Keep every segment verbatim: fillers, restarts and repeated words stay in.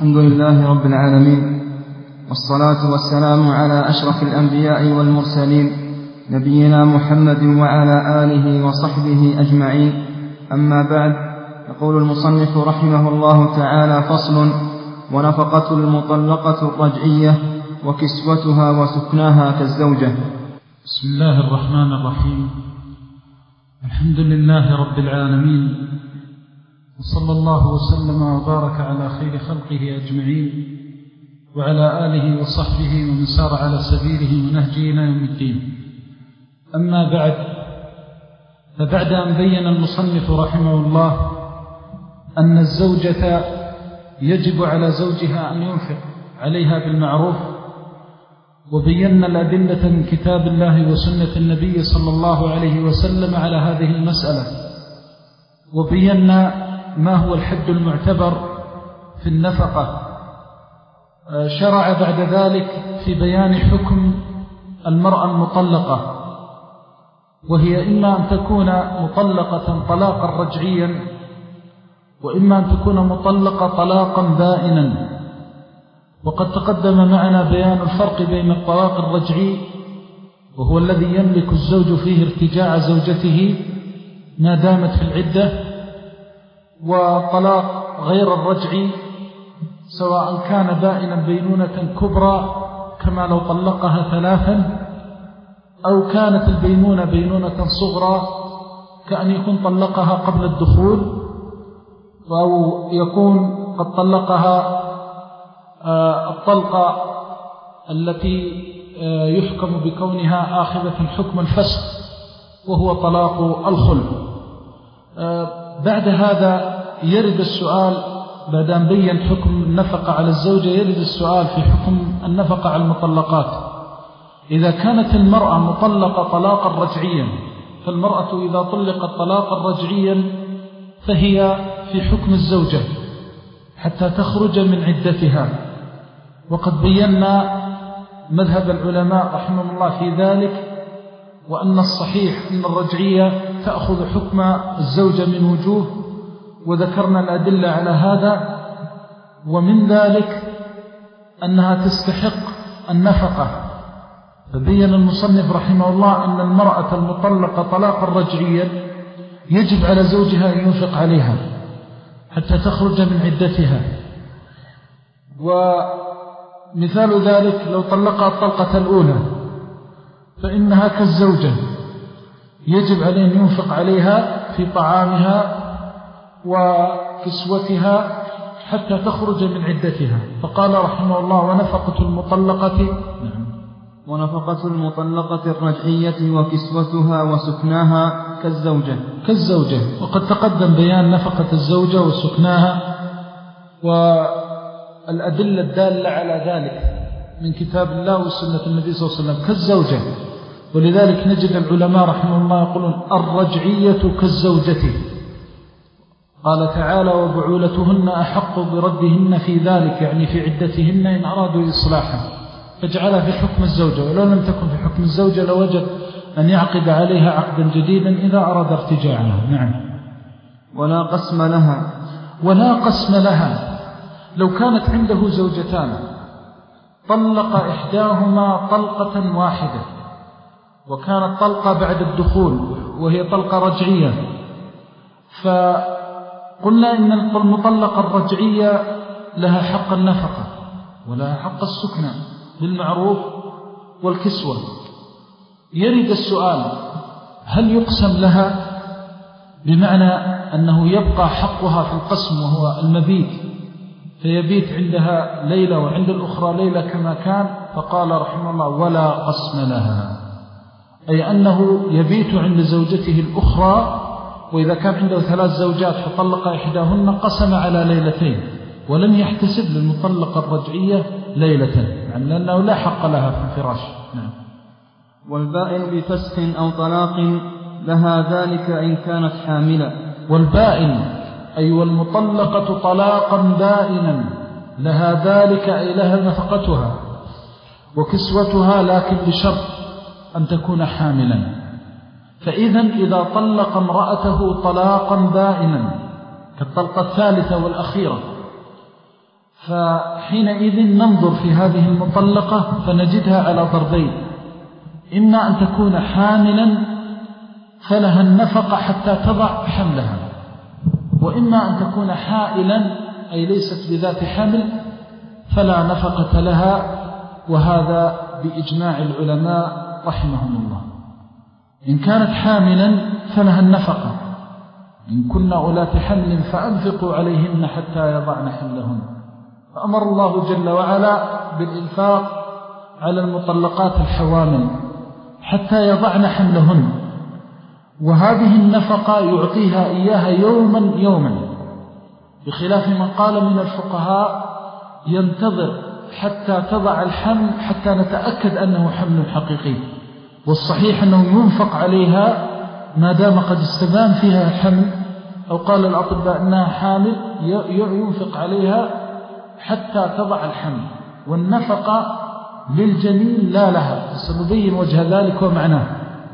الحمد لله رب العالمين، والصلاة والسلام على أشرف الأنبياء والمرسلين نبينا محمد وعلى آله وصحبه أجمعين. أما بعد، يقول المصنف رحمه الله تعالى: فصل: ونفقة المطلقة الرجعية وكسوتها وسكناها كالزوجة. بسم الله الرحمن الرحيم. الحمد لله رب العالمين، وصلى الله وسلم وبارك على خير خلقه أجمعين وعلى آله وصحبه ومن سار على سبيله ونهجه إلى يوم الدين. أما بعد، فبعد أن بين المصنف رحمه الله أن الزوجة يجب على زوجها أن ينفق عليها بالمعروف، وبينا الأدلة من كتاب الله وسنة النبي صلى الله عليه وسلم على هذه المسألة، وبينا ما هو الحد المعتبر في النفقة. شرع بعد ذلك في بيان حكم المرأة المطلقة، وهي إما أن تكون مطلقة طلاقا رجعيا، وإما أن تكون مطلقة طلاقا بائنا. وقد تقدم معنا بيان الفرق بين الطلاق الرجعي، وهو الذي يملك الزوج فيه ارتجاع زوجته ما دامت في العدة، وطلاق غير الرجعي سواء كان بائنا بينونة كبرى كما لو طلقها ثلاثا، أو كانت البينونة بينونة صغرى كأن يكون طلقها قبل الدخول، أو يكون قد طلقها الطلقة التي يحكم بكونها آخذة حكم الفسخ، وهو طلاق الخلع. بعد هذا يرد السؤال، بعد أن بين حكم النفقة على الزوجة، يرد السؤال في حكم النفقة على المطلقات. إذا كانت المرأة مطلقة طلاقا رجعيا، فالمرأة إذا طلقت طلاقا رجعيا فهي في حكم الزوجة حتى تخرج من عدتها. وقد بينا مذهب العلماء رحمه الله في ذلك، وأن الصحيح أن الرجعية تأخذ حكم الزوجة من وجوه، وذكرنا الأدلة على هذا. ومن ذلك أنها تستحق النفقة، فبين المصنف رحمه الله أن المرأة المطلقة طلاقا رجعيا يجب على زوجها أن ينفق عليها حتى تخرج من عدتها. ومثال ذلك لو طلقها الطلقة الأولى فإنها كالزوجة، يجب عليه أن ينفق عليها في طعامها وكسوتها حتى تخرج من عدتها. فقال رحمه الله: ونفقة المطلقة نعم ونفقة المطلقة الرجعية وكسوتها وسكناها كالزوجة كالزوجة وقد تقدم بيان نفقة الزوجة وسكناها والأدلة الدالة على ذلك من كتاب الله وسنة النبي صلى الله عليه وسلم كالزوجة. ولذلك نجد العلماء رحمه الله يقولون الرجعية كالزوجة. قال تعالى: وبعولتهن أحق بردهن في ذلك، يعني في عدتهن إن أرادوا إصلاحا، فجعلها في حكم الزوجة. ولو لم تكن في حكم الزوجة لوجد أن يعقد عليها عقدا جديدا إذا أراد ارتجاعها. نعم. ولا قسم لها ولا قسم لها لو كانت عنده زوجتان طلق إحداهما طلقة واحدة، وكانت طلقة بعد الدخول وهي طلقة رجعية، فقلنا إن المطلقة الرجعية لها حق النفقة ولها حق السكنى بالمعروف والكسوة. يرد السؤال: هل يقسم لها بمعنى أنه يبقى حقها في القسم وهو المبيت، فيبيت عندها ليلة وعند الأخرى ليلة كما كان؟ فقال رحمه الله: ولا قسم لها، أي أنه يبيت عند زوجته الأخرى، وإذا كان عنده ثلاث زوجات فطلق إحداهن قسم على ليلتين، ولم يحتسب للمطلقة الرجعية ليلة، يعني لأنه لا حق لها في الفراش. نعم. والبائن بفسخ أو طلاق لها ذلك إن كانت حاملة. والبائن أي والمطلقة طلاقا بائنا لها ذلك، أي لها نفقتها وكسوتها، لكن بشرط أن تكون حاملا. فإذا إذا طلق امرأته طلاقا بائنا كالطلقة الثالثة والأخيرة، فحينئذ ننظر في هذه المطلقة فنجدها على ضربين: إما أن تكون حاملا فلها النفقة حتى تضع حملها، وإما أن تكون حائلا أي ليست بذات حمل فلا نفقة لها، وهذا بإجماع العلماء رحمهم الله. إن كانت حاملا فلها النفقة: إن كنا أولات حمل فأنفقوا عليهن حتى يضعن حملهن. فأمر الله جل وعلا بالإنفاق على المطلقات الحوامل حتى يضعن حملهن، وهذه النفقة يعطيها إياها يوما يوما، بخلاف من قال من الفقهاء ينتظر حتى تضع الحمل حتى نتأكد أنه حمل حقيقي. والصحيح أنه ينفق عليها ما دام قد استبان فيها حمل، أو قال الأطباء أنها حامل ينفق عليها حتى تضع الحمل. والنفقة للجنين لا لها، سنبين وجه ذلك ومعناه.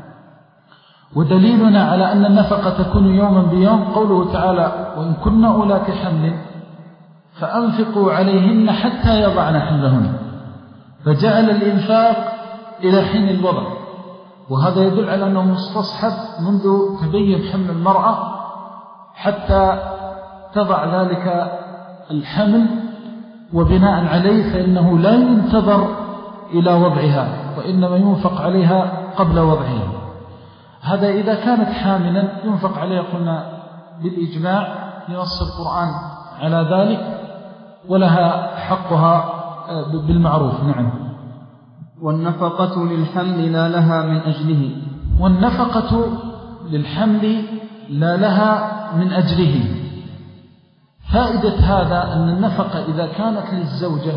ودليلنا على أن النفقة تكون يوما بيوم قوله تعالى: وإن كنا أولات حمل فأنفقوا عليهن حتى يضعن حملهن، فجعل الإنفاق إلى حين الوضع، وهذا يدل على أنه مستصحب منذ تبين حمل المرأة حتى تضع ذلك الحمل، وبناء عليه فإنه لا ينتظر إلى وضعها، وإنما ينفق عليها قبل وضعها. هذا إذا كانت حاملا ينفق عليها، قلنا بالإجماع لنص القرآن على ذلك، ولها حقها بالمعروف. نعم. والنفقة للحمل لا لها من أجله. والنفقة للحمل لا لها من أجله. فائدة هذا أن النفقة إذا كانت للزوجة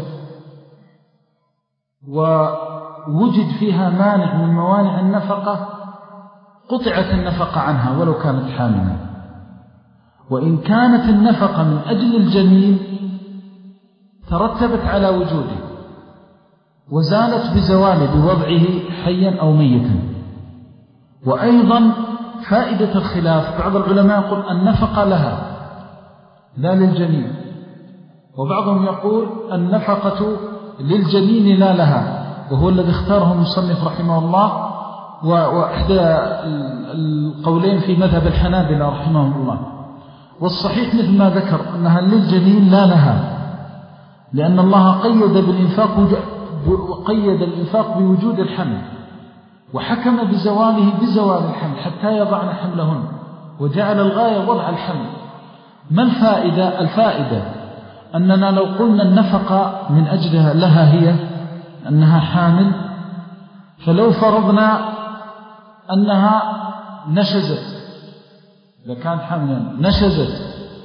ووجد فيها مانع من موانع النفقة قطعت النفقة عنها ولو كانت حاملا. وإن كانت النفقة من أجل الجنين ترتبت على وجوده وزالت بزواله بوضعه حيا أو ميتا. وأيضا فائدة الخلاف: بعض العلماء يقول النفقة لها لا للجنين، وبعضهم يقول النفقة للجنين لا لها، وهو الذي اختاره المصنف رحمه الله، وإحدى القولين في مذهب الحنابلة رحمهم الله. والصحيح مثل ما ذكر أنها للجنين لا لها، لأن الله قيد بالإنفاق وقيد الإنفاق بوجود الحمل، وحكم بزواله بزوال الحمل حتى يضعن حملهن، وجعل الغاية وضع الحمل. ما الفائدة؟ الفائدة أننا لو قلنا النفقة من أجلها لها هي أنها حامل، فلو فرضنا أنها نشزت، إذا كانت حاملا نشزت،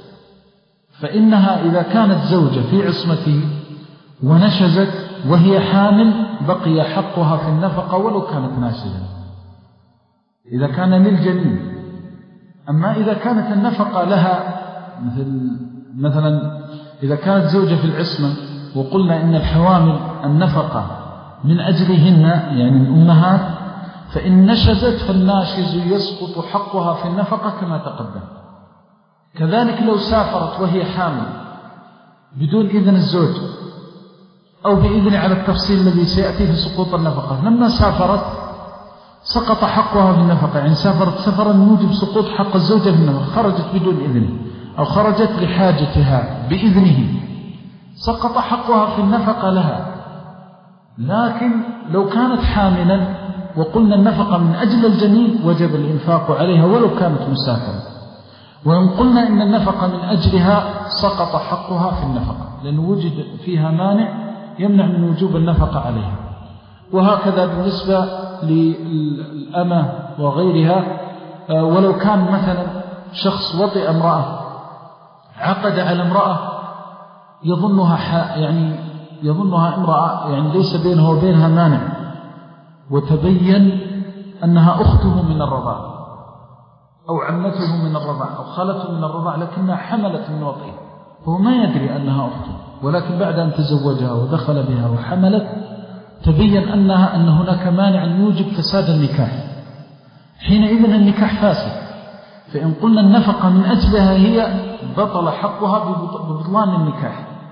فإنها إذا كانت زوجة في عصمته ونشزت وهي حامل بقي حقها في النفقة ولو كانت ناشزة إذا كان للجنين. أما إذا كانت النفقة لها، مثل مثلا إذا كانت زوجة في العصمة وقلنا إن الحوامل النفقة من أجلهن يعني الأمهات، فإن نشزت فالناشز يسقط حقها في النفقة كما تقدم. كذلك لو سافرت وهي حامل بدون إذن الزوج أو بإذن على التفصيل الذي سيأتي في سقوط النفقة، لما سافرت سقط حقها في النفقة، يعني سافرت سفرا يوجب سقوط حق الزوجة في النفقة، خرجت بدون إذنه أو خرجت لحاجتها بإذنه، سقط حقها في النفقة لها. لكن لو كانت حاملا وقلنا النفقة من أجل الجنين وجب الإنفاق عليها ولو كانت مسافرة. وإن قلنا إن النفقة من أجلها سقط حقها في النفقة، لأنه وجد فيها مانع يمنع من وجوب النفقة عليها. وهكذا بالنسبة للأمة وغيرها، ولو كان مثلا شخص وطئ امرأة عقد على امرأة يظنها يعني يظنها امرأة يعني ليس بينه وبينها مانع، وتبين أنها أخته من الرضاع أو عمته من الرضاع أو خالته من الرضاع، لكنها حملت من وطئه، فهو ما يدري أنها أخته، ولكن بعد أن تزوجها ودخل بها وحملت تبين أنها أن هناك مانع يوجب فساد النكاح، حينئذ النكاح فاسد. فإن قلنا النفقة من أجلها هي بطل حقها ببطلان النكاح.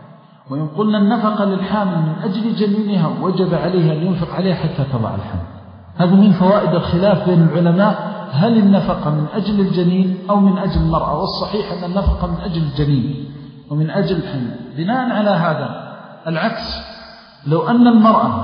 وإن قلنا النفقة للحامل من أجل جنينها وجب عليها أن ينفق عليها حتى تضع الحمل. هذا من فوائد الخلاف بين العلماء، هل النفقة من أجل الجنين أو من أجل المرأة؟ والصحيح أن النفقة من أجل الجنين ومن أجل الحمل. بناء على هذا العكس، لو أن المرأة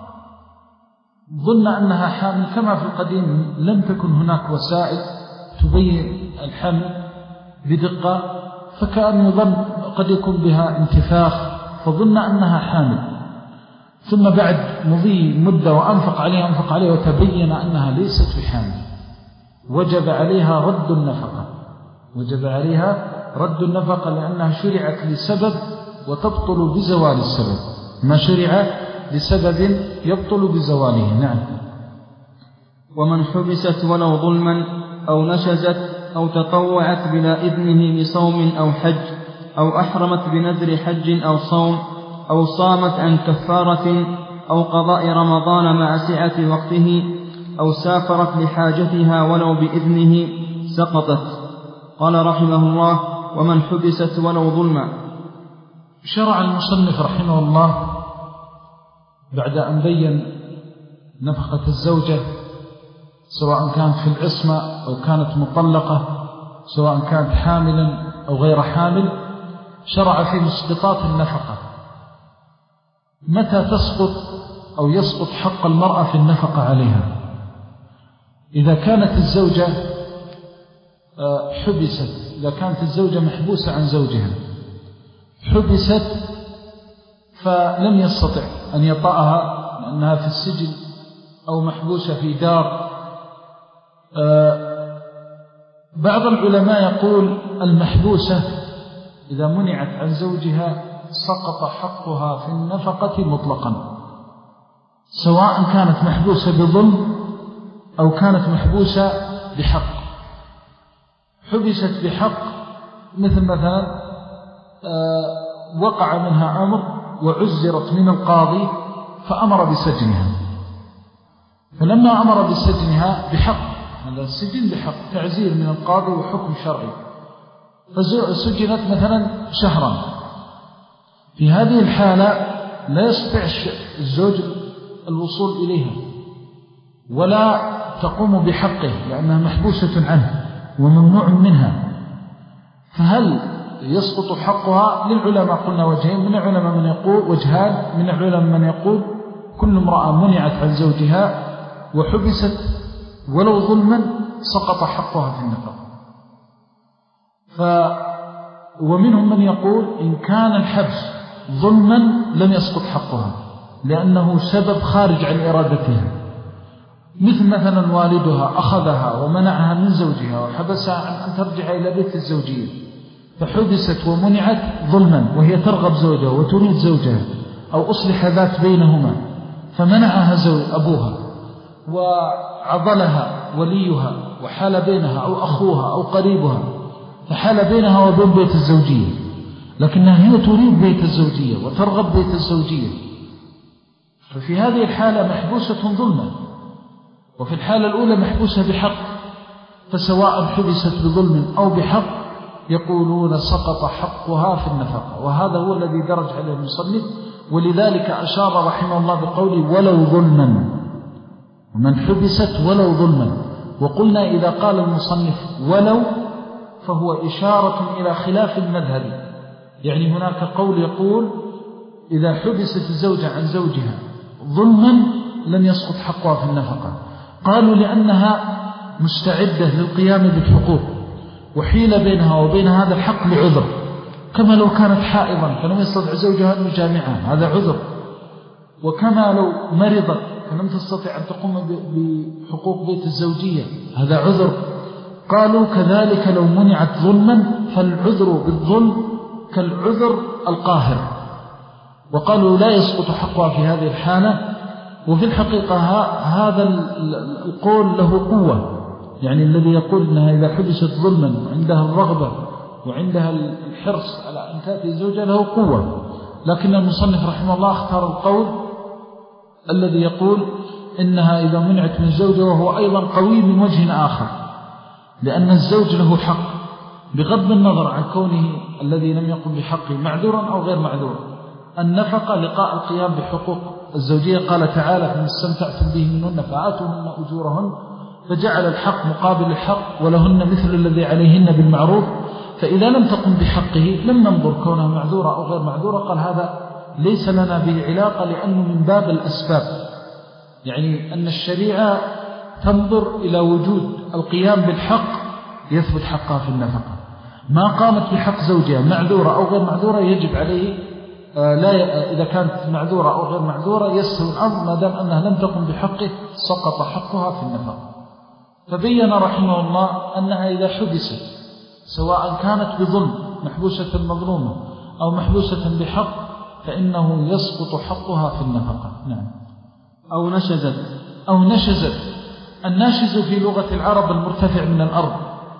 ظن أنها حامل كما في القديم لم تكن هناك وسائل تبين الحمل بدقة، فكأن يظن قد يكون بها انتفاخ فظن أنها حامل، ثم بعد مضي مدة وأنفق عليها أنفق عليها وتبين أنها ليست بحامل، وجب عليها رد النفقة وجب عليها رد النفقة لأنها شرعت لسبب وتبطل بزوال السبب، ما شرع لسبب يبطل بزواله. نعم. ومن حبست ولو ظلما أو نشزت أو تطوعت بلا إذنه بصوم أو حج أو أحرمت بنذر حج أو صوم أو صامت عن كفارة أو قضاء رمضان مع سعة وقته أو سافرت لحاجتها ولو بإذنه سقطت. قال رحمه الله: ومن حبست ولو ظلما. شرع المصنف رحمه الله بعد أن بين نفقة الزوجة سواء كانت في العصمة أو كانت مطلقة، سواء كانت حاملا أو غير حامل، شرع في مسقطات النفقة، متى تسقط أو يسقط حق المرأة في النفقة عليها. إذا كانت الزوجة حبست، إذا كانت الزوجة محبوسة عن زوجها، حبست فلم يستطع أن يطأها لأنها في السجن أو محبوسة في دار. بعض العلماء يقول المحبوسة إذا منعت عن زوجها سقط حقها في النفقة مطلقا، سواء كانت محبوسة بظلم أو كانت محبوسة بحق. حبست بحق مثل مثلا وقع منها أمر وعزرت من القاضي فأمر بسجنها، فلما أمر بسجنها بحق، هذا السجن بحق، تعزير من القاضي وحكم شرعي، فسجنت مثلا شهرا، في هذه الحالة لا يستطيع الزوج الوصول إليها ولا تقوم بحقه لأنها محبوسة عنه وممنوع منها. فهل يسقط حقها؟ للعلماء قلنا وجهين، من العلماء من يقول وجهان، من العلماء من يقول كل امرأة منعت عن زوجها وحبست ولو ظلما سقط حقها في النفقة. ف ومنهم من يقول إن كان الحبس ظلما لم يسقط حقها لأنه سبب خارج عن إرادتها، مثل مثلا والدها أخذها ومنعها من زوجها وحبسها عن أن ترجع إلى بيت الزوجية، فحبست ومنعت ظلما وهي ترغب زوجها وتريد زوجها، أو أصلح ذات بينهما فمنعها زوج أبوها وعضلها وليها وحال بينها أو أخوها أو قريبها، فحال بينها وبين بيت الزوجية، لكنها هي تريد بيت الزوجية وترغب بيت الزوجية، ففي هذه الحالة محبوسة ظلما، وفي الحالة الأولى محبوسة بحق، فسواء حبست بظلم أو بحق يقولون سقط حقها في النفقة، وهذا هو الذي درج عليه المصنف. ولذلك أشار رحمه الله بقوله ولو ظلما، ومن حبست ولو ظلما. وقلنا إذا قال المصنف ولو فهو إشارة إلى خلاف المذهب، يعني هناك قول يقول إذا حبست الزوجة عن زوجها ظلما لم يسقط حقها في النفقة، قالوا لأنها مستعدة للقيام بالحقوق وحيل بينها وبين هذا الحق لعذر، كما لو كانت حائضا فلم يستطع زوجها أن يجامعها، هذا عذر، وكما لو مرضت فلم تستطع أن تقوم بحقوق بيت الزوجية، هذا عذر. قالوا كذلك لو منعت ظلما فالعذر بالظلم كالعذر القاهر، وقالوا لا يسقط حقها في هذه الحالة. وفي الحقيقة هذا القول له قوة، يعني الذي يقول أنها إذا حبست ظلما عندها الرغبة وعندها الحرص على أن تأتي زوجها له قوة، لكن المصنف رحمه الله اختار القول الذي يقول إنها إذا منعت من زوجها، وهو أيضا قوي من وجه آخر، لأن الزوج له حق بغض النظر عن كونه الذي لم يقم بحقه معذورا أو غير معذور، النفقة لقاء القيام بحقوق الزوجية. قال تعالى فإن استمتعتم به منهن فآتوهن أجورهن، فجعل الحق مقابل الحق، ولهن مثل الذي عليهن بالمعروف. فإذا لم تقم بحقه لم ننظر كونها معذورة أو غير معذورة، قال هذا ليس لنا به علاقة، لأنه من باب الأسباب، يعني أن الشريعة تنظر إلى وجود القيام بالحق يثبت حقها في النفقة. ما قامت بحق زوجها معذورة أو غير معذورة يجب عليه لا ي... إذا كانت معذورة أو غير معذورة يستوي الأمر، ما دام أنها لم تقم بحقه سقط حقها في النفقة. فبين رحمه الله أنها إذا حبست سواء كانت بظلم محبوسة مظلومة أو محبوسة بحق فإنه يسقط حقها في النفقة. نعم. أو نشزت أو نشزت. الناشز في لغة العرب المرتفع من الأرض،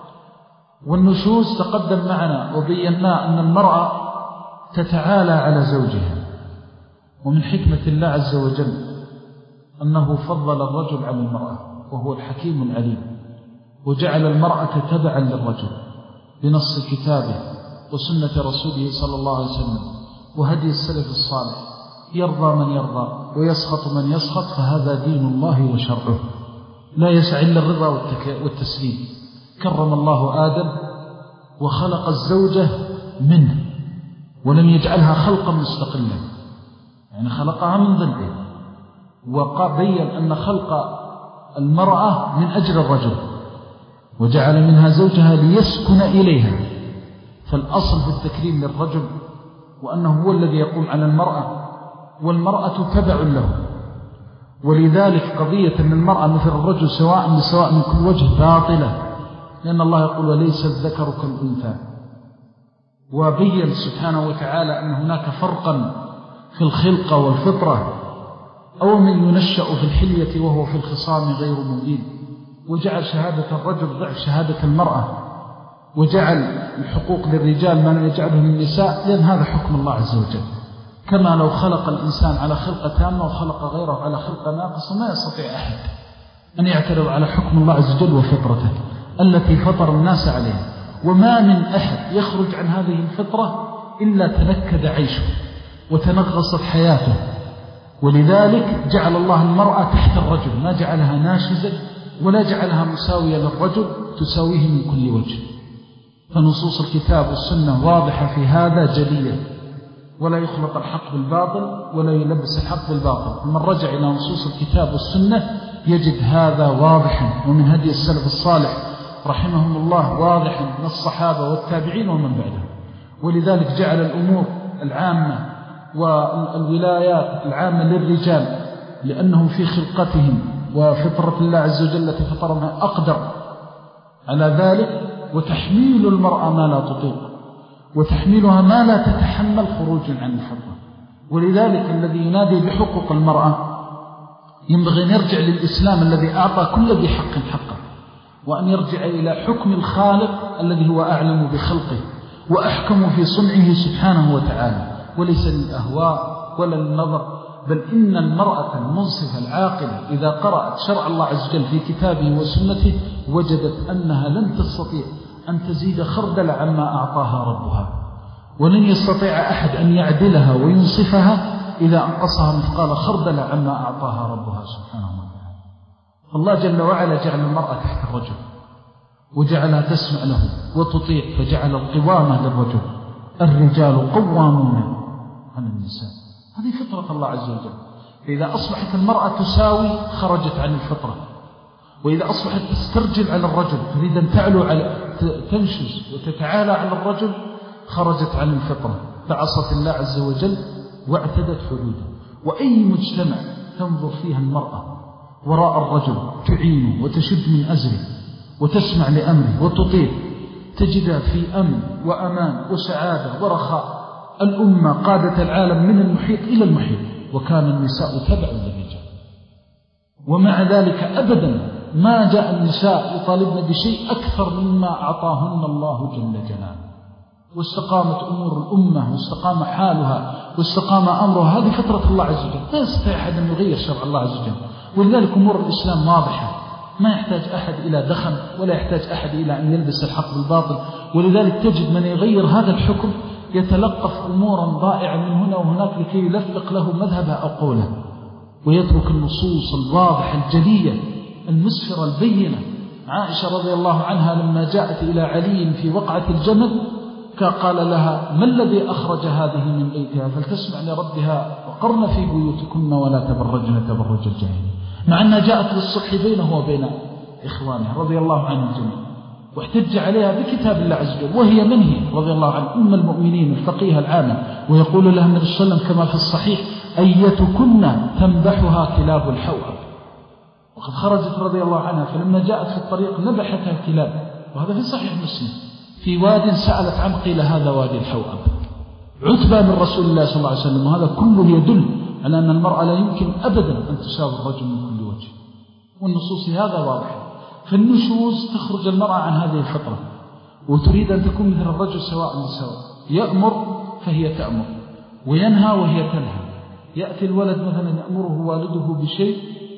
والنشوز تقدم معنا وبينا أن المرأة تتعالى على زوجها، ومن حكمة الله عز وجل أنه فضل الرجل على المرأة وهو الحكيم العليم، وجعل المرأة تبعا للرجل بنص كتابه وسنة رسوله صلى الله عليه وسلم وهدي السلف الصالح، يرضى من يرضى ويسخط من يسخط، فهذا دين الله وشرعه لا يسع إلا الرضا والتسليم. كرم الله آدم وخلق الزوجة منه ولم يجعلها خلقا مستقلا، يعني خلقها من ضلعه، وبين أن خلق المرأة من أجل الرجل، وجعل منها زوجها ليسكن إليها. فالأصل في التكريم للرجل وأنه هو الذي يقوم على المرأة، والمرأة تبع له. ولذلك قضية أن المرأة مثل الرجل سواء بسواء من كل وجه باطلة، لأن الله يقول وليس الذكر كالأنثى. وبين سبحانه وتعالى أن هناك فرقا في الخلقة والفطرة، أو من ينشأ في الحلية وهو في الخصام غير مبين، وجعل شهادة الرجل ضعف شهادة المرأة، وجعل الحقوق للرجال ما يجعله للنساء، لأن هذا حكم الله عز وجل. كما لو خلق الإنسان على خلقة تامة وخلق غيره على خلقة ناقصة ما يستطيع أحد أن يعترض على حكم الله عز وجل وفطرته التي فطر الناس عليها. وما من أحد يخرج عن هذه الفطرة إلا تنكد عيشه وتنغصت حياته. ولذلك جعل الله المرأة تحت الرجل، ما جعلها ناشزة ولا جعلها مساوية للرجل تساويه من كل وجه. فنصوص الكتاب والسنة واضحة في هذا جلية، ولا يخلط الحق بالباطل ولا يلبس الحق بالباطل. من رجع إلى نصوص الكتاب والسنة يجد هذا واضحا، ومن هدي السلف الصالح رحمهم الله واضحا من الصحابة والتابعين ومن بعدهم. ولذلك جعل الأمور العامة والولايات العامة للرجال، لأنهم في خلقتهم وفطرة الله عز وجل التي فطرهم أقدر على ذلك، وتحميل المرأة ما لا تطيق، وتحميلها ما لا تتحمل خروجا عن الفطرة. ولذلك الذي ينادي بحقوق المرأة ينبغي أن يرجع للإسلام الذي أعطى كل ذي حق حقه، وأن يرجع إلى حكم الخالق الذي هو أعلم بخلقه وأحكم في صنعه سبحانه وتعالى، وليس للأهواء ولا للنظر. بل إن المرأة المنصفة العاقلة إذا قرأت شرع الله عز وجل في كتابه وسنته وجدت أنها لن تستطيع أن تزيد خردل عما أعطاها ربها، ولن يستطيع أحد أن يعدلها وينصفها إذا أنقصها مثقال خردل عما أعطاها ربها سبحانه وتعالى. فالله جل وعلا جعل المرأة تحت الرجل وجعلها تسمع له وتطيع، فجعل القوامة للرجل. الرجال قوامون على النساء، هذه فطرة الله عز وجل. فإذا أصبحت المرأة تساوي خرجت عن الفطرة، وإذا أصبحت تسترجل على الرجل تريد أن تعلو على تنشز وتتعالى على الرجل خرجت عن الفطرة، فعصت الله عز وجل واعتدت حدوده. وأي مجتمع تنظر فيها المرأة وراء الرجل تعينه وتشد من أزره وتسمع لأمره وتطيع، تجدها في أمن وأمان وسعادة ورخاء. الأمة قادت العالم من المحيط إلى المحيط، وكان النساء تبع للرجال. ومع ذلك أبدا ما جاء النساء يطالبن بشيء أكثر مما أعطاهن الله جل جلاله، واستقامت أمور الأمة واستقام حالها واستقام أمرها. هذه فطرة الله عز وجل، لا يستطيع أحد أن يغير شرع الله عز وجل. ولذلك أمور الإسلام واضحة، ما يحتاج أحد إلى دخن ولا يحتاج أحد إلى أن يلبس الحق بالباطل. ولذلك تجد من يغير هذا الحكم يتلقف أمورا ضائعة من هنا وهناك لكي يلفق له مذهبه أو قوله، ويترك النصوص الواضحة الجلية المسفرة البينة. عائشة رضي الله عنها لما جاءت إلى علي في وقعة الجمل قال لها: ما الذي أخرج هذه من بيتها فلتسمع لربها وقرن في بيوتكن ولا تبرجن تبرج الجاهلية، مع أنها جاءت للصلح بينه وبين إخوانه رضي الله عنهم جميعا، واحتج عليها بكتاب الله عز وجل، وهي من هي رضي الله عنها؟ أم المؤمنين الفقيه العامة. ويقول لها النبي صلى الله عليه وسلم كما في الصحيح: أيتكن تنبحها كلاب الحوأب. وقد خرجت رضي الله عنها فلما جاءت في الطريق نبحتها الكلاب، وهذا في صحيح مسلم، في واد سألت عنه قيل هذا وادي الحوأب، عتبى من رسول الله صلى الله عليه وسلم. وهذا كله يدل على أن المرأة لا يمكن أبدا أن تساوي الرجل من كل وجه، والنصوص هذا واضح. فالنشوز تخرج المرأة عن هذه الفطرة وتريد أن تكون مثل الرجل سواء بسواء، يأمر فهي تأمر وينهى وهي تنهى. يأتي الولد مثلا يأمره والده بشيء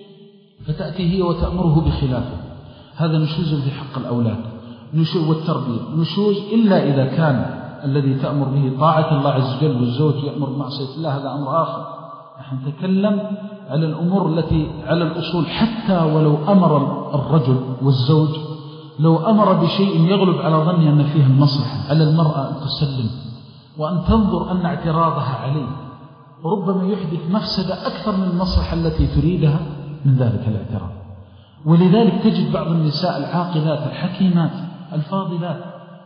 فتأتي هي وتأمره بخلافه، هذا نشوز في حق الأولاد نشوز والتربية. نشوز إلا إذا كان الذي تأمر به طاعة الله عز وجل والزوج يأمر بمعصية الله، هذا أمر آخر. نحن نتكلم على الأمور التي على الأصول، حتى ولو أمر الرجل والزوج لو أمر بشيء يغلب على ظني أن فيه المصلحة، على المرأة أن تسلم وأن تنظر أن اعتراضها عليه وربما يحدث مفسدة أكثر من المصلحة التي تريدها من ذلك الاعتراض. ولذلك تجد بعض النساء العاقلات الحكيمات الفاضلات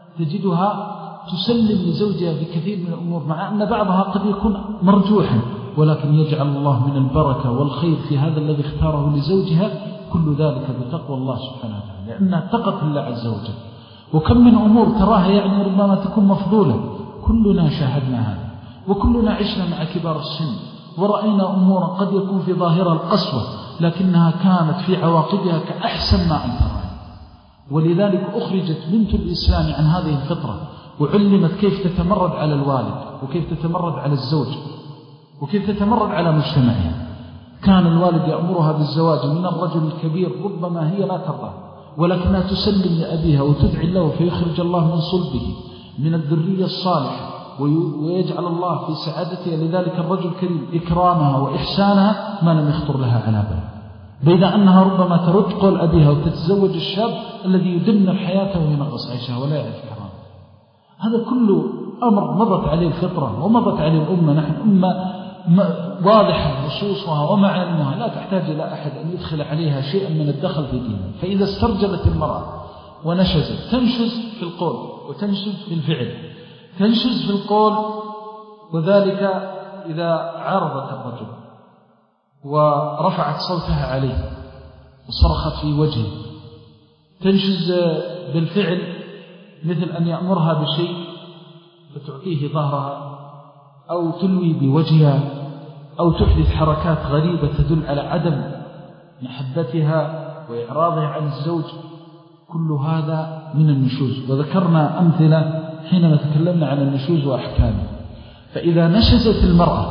تجدها تسلم لزوجها بكثير من الأمور، مع أن بعضها قد يكون مرجوحا، ولكن يجعل الله من البركة والخير في هذا الذي اختاره لزوجها، كل ذلك بتقوى الله سبحانه وتعالى، لأنها اتقت الله عز وجل. وكم من أمور تراها يعني ربما تكون مفضولة، كلنا شاهدنا هذا، وكلنا عشنا مع كبار السن ورأينا أمورا قد يكون في ظاهرها القسوة، لكنها كانت في عواقبها كأحسن ما أن ترى. ولذلك أخرجت بنت الإسلام عن هذه الفطرة، وعلمت كيف تتمرد على الوالد وكيف تتمرد على الزوج وكيف تتمرد على مجتمعها. كان الوالد يأمرها بالزواج من الرجل الكبير ربما هي لا ترضى، ولكنها تسلم لأبيها وتدعي له فيخرج الله من صلبه من الذرية الصالحة ويجعل الله في سعادتها. لذلك الرجل الكريم إكرامها وإحسانها ما لم يخطر لها على بال، بيد أنها ربما ترد قول أبيها وتتزوج الشاب الذي يدمر حياته وينقص عيشها ولا يعرف كرامه. هذا كله أمر مضت عليه الفطرة ومضت عليه الأمة. نحن أمة واضحة نصوصها ومعالمها، لا تحتاج إلى أحد أن يدخل عليها شيئا من الدخل في دينها. فإذا استرجلت المرأة ونشزت، تنشز في القول وتنشز في الفعل. تنشز في القول وذلك إذا عارضت الرجل ورفعت صوتها عليه وصرخت في وجهه. تنشز بالفعل مثل أن يأمرها بشيء فتعطيه ظهرها أو تلوي بوجهها أو تحدث حركات غريبة تدل على عدم محبتها وإعراضها عن الزوج. كل هذا من النشوز، وذكرنا أمثلة حينما تكلمنا عن النشوز وأحكامه. فإذا نشزت المرأة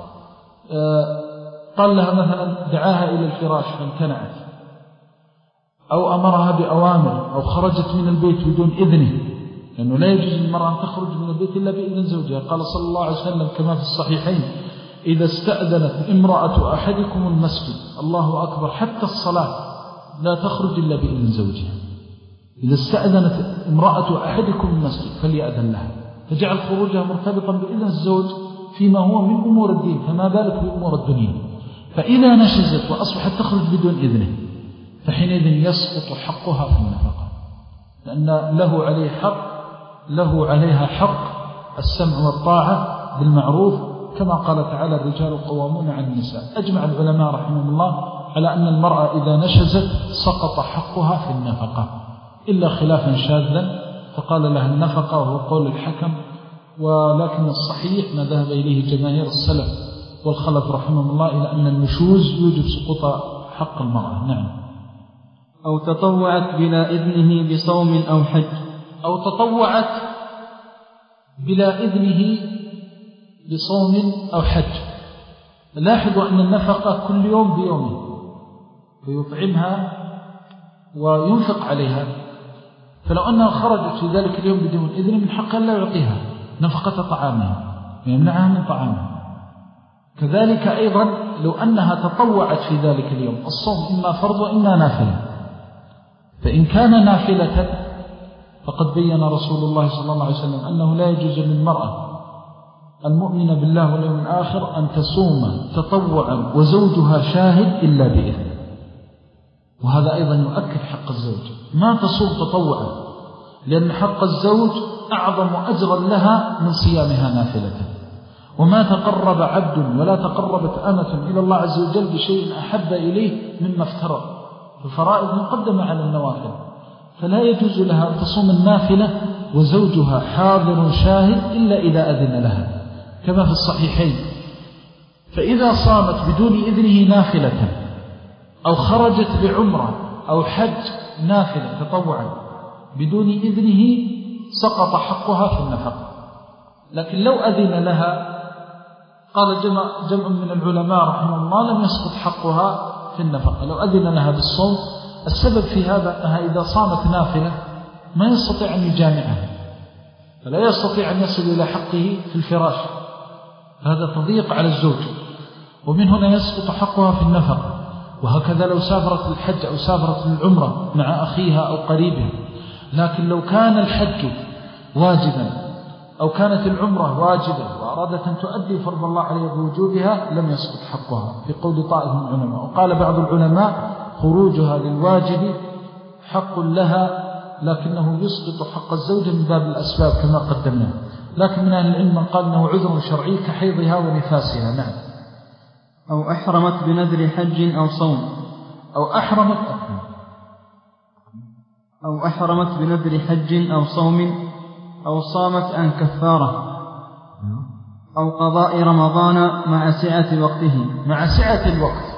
قال لها مثلا دعاها إلى الفراش فامتنعت، أو أمرها بأوامر، أو خرجت من البيت بدون إذنه، لأنه لا يجوز للمرأة أن تخرج من البيت إلا بإذن زوجها. قال صلى الله عليه وسلم كما في الصحيحين: إذا استأذنت امرأة أحدكم المسجد، الله أكبر، حتى الصلاة لا تخرج إلا بإذن زوجها. إذا استأذنت امرأة أحدكم المسجد فليأذن لها، فجعل خروجها مرتبطا بإذن الزوج فيما هو من أمور الدين، فما بالك بأمور الدنيا. فإذا نشزت وأصبحت تخرج بدون إذنه فحينئذ يسقط حقها في النفقة، لأن له عليه حق له عليها حق السمع والطاعة بالمعروف، كما قال تعالى: الرجال قوامون على النساء. أجمع العلماء رحمهم الله على أن المرأة إذا نشزت سقط حقها في النفقة، إلا خلافا شاذا فقال لها النفقة، وهو قول الحكم. ولكن الصحيح ما ذهب إليه جماهير السلف والخلف رحمهم الله إلى أن النشوز يوجب سقوط حق المرأة. نعم. أو تطوعت بلا إذنه بصوم أو حج. أو تطوعت بلا إذنه بصوم أو حج. لاحظوا أن النفقة كل يوم بيومه، فيطعمها وينفق عليها، فلو أنها خرجت في ذلك اليوم بدون إذن من حقها لا يعطيها، نفقة طعامها ويمنعها من طعامها. كذلك أيضا لو أنها تطوعت في ذلك اليوم، الصوم إما فرض وإما نافلة، فإن كان نافلة فقد بين رسول الله صلى الله عليه وسلم أنه لا يجوز للمرأة المؤمنة بالله واليوم الآخر أن تصوم تطوعا وزوجها شاهد إلا بإذن. وهذا أيضا يؤكد حق الزوج، ما تصوم تطوعا، لأن حق الزوج أعظم أجرا لها من صيامها نافلة. وما تقرب عبد ولا تقربت أمة إلى الله عز وجل بشيء أحب إليه مما افترض، فالفرائض مقدمة على النوافل، فلا يجوز لها أن تصوم النافلة وزوجها حاضر شاهد إلا إذا أذن لها، كما في الصحيحين. فإذا صامت بدون إذنه نافلة أو خرجت بعمرة أو حج نافلة تطوعا بدون إذنه سقط حقها في النفقة. لكن لو أذن لها قال جمع, جمع من العلماء رحمه الله لم يسقط حقها في النفقة لو أذن لها بالصوم. السبب في هذا أنها إذا صامت نافلة ما يستطيع أن يجامعها، فلا يستطيع أن يصل إلى حقه في الفراش، هذا تضييق على الزوج، ومن هنا يسقط حقها في النفقة. وهكذا لو سافرت للحج أو سافرت للعمرة مع أخيها أو قريبها. لكن لو كان الحج واجبا أو كانت العمرة واجبة وأرادت أن تؤدي فرض الله عليه بوجوبها لم يسقط حقها، في قول طائف من العلماء. وقال بعض العلماء خروجها للواجب حق لها، لكنه يسقط حق الزوجة من باب الأسباب كما قدمنا. لكن من أهل العلم من قال أنه عذر شرعي كحيضها ونفاسها. نعم. أو أحرمت بنذر حج أو صوم أو أحرمت أو أحرمت بنذر حج أو صوم أو صامت عن كفارة أو قضاء رمضان مع سعة وقته. مع سعة الوقت،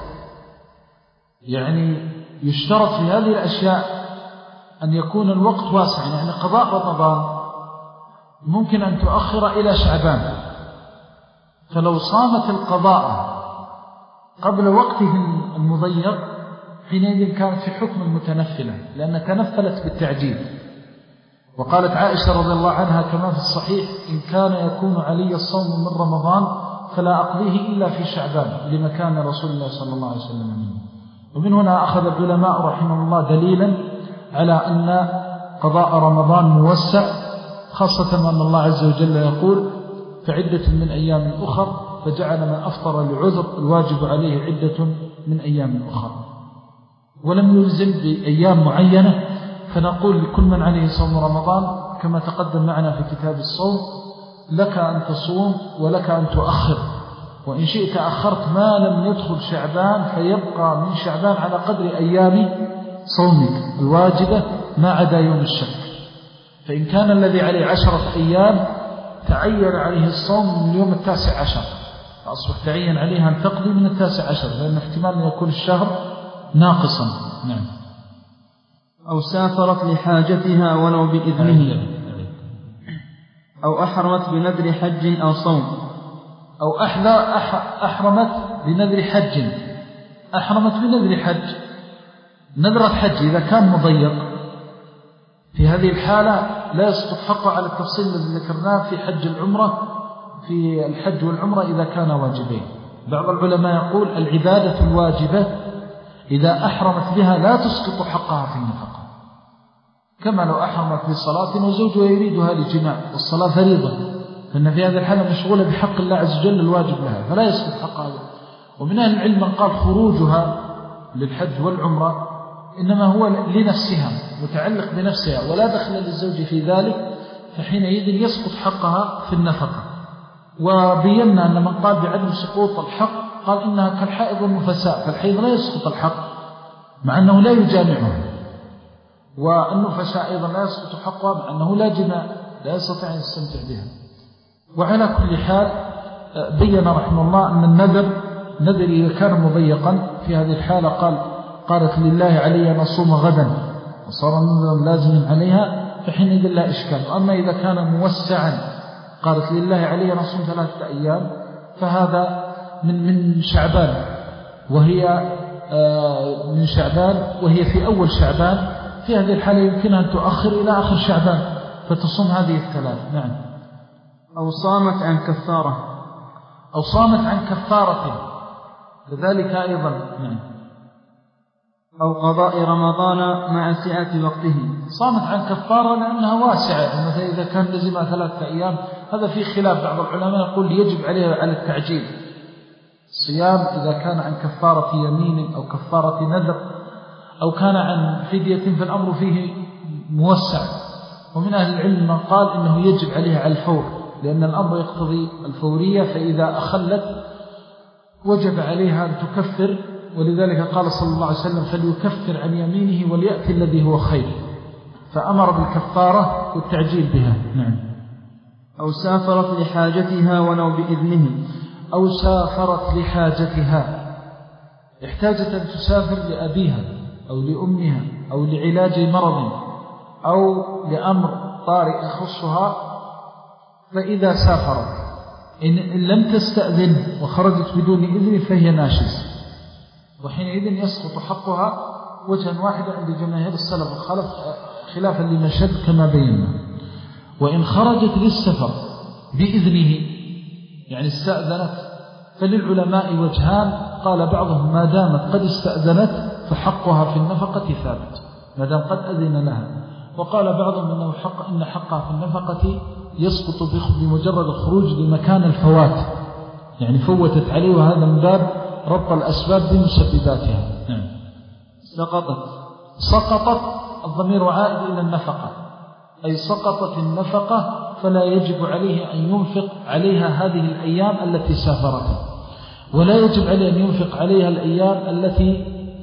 يعني يشترط في هذه الأشياء أن يكون الوقت واسع. يعني قضاء رمضان ممكن أن تؤخر إلى شعبان، فلو صامت القضاء قبل وقته المضيق حينئذ كانت في حكم المتنفلة، لأنها تنفلت بالتعجيل. وقالت عائشة رضي الله عنها كما في الصحيح: إن كان يكون علي الصوم من رمضان فلا أقضيه إلا في شعبان، لمكان رسول الله صلى الله عليه وسلم منه. ومن هنا أخذ العلماء رحمه الله دليلا على أن قضاء رمضان موسع، خاصة أن الله عز وجل يقول: فعدة من أيام أخر، فجعل من أفطر لعذر الواجب عليه عدة من أيام أخر، ولم يلزم بأيام معينة. فنقول لكل من عليه صوم رمضان كما تقدم معنا في كتاب الصوم: لك أن تصوم ولك أن تؤخر، وإن شئت أخرت ما لم يدخل شعبان، فيبقى من شعبان على قدر أيام صومك الواجبة ما عدا يوم الشك. فإن كان الذي عليه عشرة أيام تعين عليه الصوم من اليوم التاسع عشر، فأصبح تعين عليها أن تقضي من التاسع عشر، لأن احتمال أن يكون الشهر ناقصا. نعم. أو سافرت لحاجتها ولو بإذنه، أو أحرمت بنذر حج أو صوم، أو أحرمت بنذر حج. أحرمت بنذر حج، نذر الحج إذا كان مضيق في هذه الحالة لا يسقط حقه على التفصيل الذي ذكرناه في حج العمرة، في الحج والعمرة إذا كان واجبين. بعض العلماء يقول العبادة الواجبة إذا أحرمت بها لا تسقط حقها في النفقة، كما لو أحرمت بصلاة وزوجها يريدها لجماع والصلاة فريضة، فإن في هذه الحالة مشغولة بحق الله عز وجل الواجب لها، فلا يسقط حقها. ومن أهل العلم من قال خروجها للحج والعمرة إنما هو لنفسها، متعلق بنفسها، ولا دخل للزوج في ذلك، فحينئذ يسقط حقها في النفقة. وبينا أن من قال بعدم سقوط الحق قال إنها كالحائض والنفساء، فالحيض لا يسقط الحق مع أنه لا يجامعها، والنفساء أيضا لا يسقط حقها مع أنه لا جماع، لا يستطيع أن يستمتع بها. وعلى كل حال بين رحمه الله أن النذر نذر إذا كان مضيقا في هذه الحالة قال قالت لله علي أن أصوم غدا وصار النذر لازم عليها، فحينئذ لا إشكال. أما إذا كان موسعا قالت لله علي أن أصوم ثلاثة أيام، فهذا من من شعبان، وهي من شعبان وهي في أول شعبان، في هذه الحالة يمكنها أن تؤخر إلى آخر شعبان فتصوم هذه الثلاث. نعم. أو صامت عن كفارة أو صامت عن كفارة لذلك أيضا نعم. أو قضاء رمضان مع سعة وقته. صامت عن كفارة لأنها واسعة، مثلا إذا كان لزمها ثلاثة أيام هذا في خلاف، بعض العلماء يقول يجب عليها على التعجيل صيام إذا كان عن كفارة يمين أو كفارة نذر أو كان عن فدية، فالأمر فيه موسع. ومن أهل العلم من قال إنه يجب عليها على الفور، لأن الأمر يقتضي الفورية، فإذا أخلت وجب عليها أن تكفر، ولذلك قال صلى الله عليه وسلم فليكفر عن يمينه وليأتي الذي هو خير، فأمر بالكفارة والتعجيل بها. نعم. أو سافرت لحاجتها ولو بإذنه. أو سافرت لحاجتها، احتاجت أن تسافر لأبيها أو لأمها أو لعلاج مرض أو لأمر طارئ يخصها، فإذا سافرت إن لم تستأذن وخرجت بدون إذن فهي ناشز، وحينئذ يسقط حقها وجها واحدا عند جماهير السلف الخلف خلافا لمشد كما بينا. وإن خرجت للسفر بإذنه يعني استأذنت، فللعلماء وجهان، قال بعضهم ما دامت قد استأذنت فحقها في النفقة ثابت ما دام قد أذن لها، وقال بعضهم إنه حق إن حقها في النفقة يسقط بمجرد الخروج لمكان الفوات، يعني فوتت عليه، وهذا من باب ربط الأسباب بمسبباتها. نعم. سقطت سقطت الضمير عائد إلى النفقة، أي سقطت النفقة فلا يجب عليه أن ينفق عليها هذه الأيام التي سافرتها، ولا يجب عليه أن ينفق عليها الأيام التي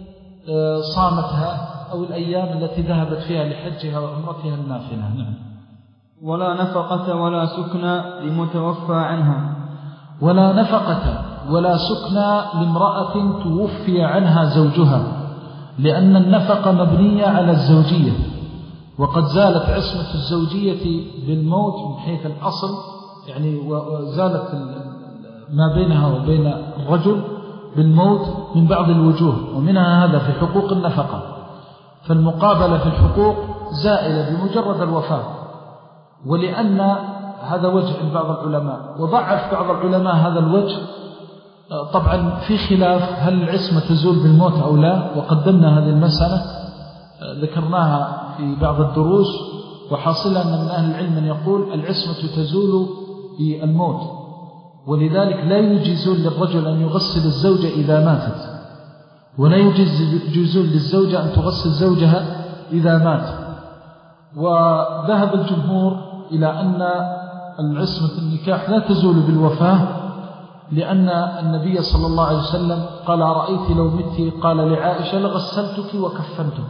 صامتها أو الأيام التي ذهبت فيها لحجها وعمرتها النافلة. نعم. ولا نفقة ولا سكنى لمتوفى عنها. ولا نفقة ولا سكنى لامرأة توفي عنها زوجها، لأن النفقة مبنية على الزوجية، وقد زالت عصمة الزوجية بالموت من حيث الأصل، يعني وزالت ما بينها وبين الرجل بالموت من بعض الوجوه، ومنها هذا في حقوق النفقة، فالمقابلة في الحقوق زائلة بمجرد الوفاة. ولأن هذا وجه بعض العلماء، وضعف بعض العلماء هذا الوجه، طبعا في خلاف هل العصمة تزول بالموت أو لا، وقدمنا هذه المسألة ذكرناها في بعض الدروس، وحاصلها أن من أهل العلم من يقول العصمة تزول بالموت، ولذلك لا يجيزون للرجل أن يغسل الزوجة إذا ماتت، ولا يجيزون للزوجة أن تغسل زوجها إذا مات. وذهب الجمهور إلى أن العصمة النكاح لا تزول بالوفاة، لأن النبي صلى الله عليه وسلم قال أرأيت لو مت، قال لعائشة لغسلتك وكفنتك.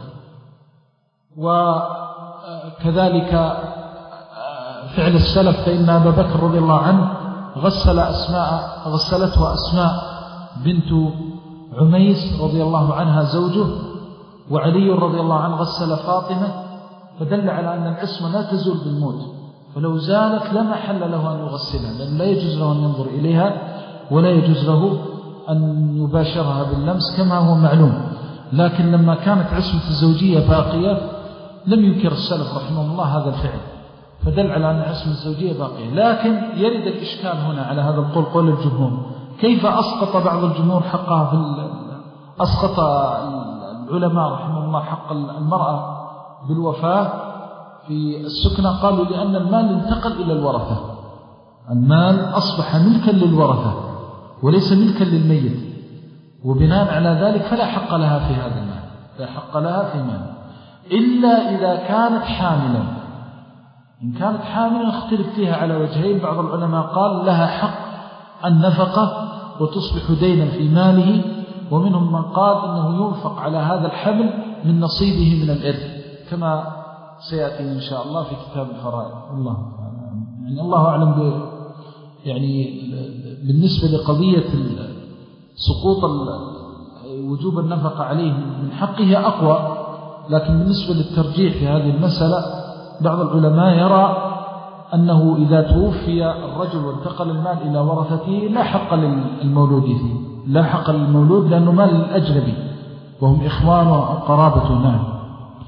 وكذلك فعل السلف، فإن أبا بكر رضي الله عنه غسل أسماء غسلته أسماء بنت عميس رضي الله عنها زوجه، وعلي رضي الله عنه غسل فاطمة، فدل على أن العصمة لا تزول بالموت، فلو زالت لما حل له أن يغسلها، لأن لا يجوز له أن ينظر إليها ولا يجوز له أن يباشرها باللمس كما هو معلوم. لكن لما كانت عصمة الزوجية باقية لم ينكر السلف رحمه الله هذا الفعل، فدل على أن عصمة الزوجية باقية. لكن يرد الإشكال هنا على هذا القول، قول الجمهور، كيف أسقط بعض الجمهور حقها في أسقط العلماء رحمه الله حق المرأة بالوفاة في السكنة؟ قالوا لأن المال انتقل إلى الورثة، المال أصبح ملكا للورثة وليس ملكا للميت، وبناء على ذلك فلا حق لها في هذا المال، لا حق لها في مال إلا إذا كانت حاملا. إن كانت حاملا اختلف فيها على وجهين، بعض العلماء قال لها حق النفقة وتصبح دينا في ماله، ومنهم من قال إنه ينفق على هذا الحمل من نصيبه من الإرث، كما سيأتي إن شاء الله في كتاب الفرائض. الله يعني الله أعلم ب يعني بالنسبة لقضية سقوط وجوب النفقة عليه من حقه أقوى، لكن بالنسبة للترجيح في هذه المسألة بعض العلماء يرى أنه إذا توفي الرجل وانتقل المال إلى ورثته لا حق للمولود فيه، لا حق للمولود لأنه مال الأجنبي وهم إخوان وقرابة. نعم.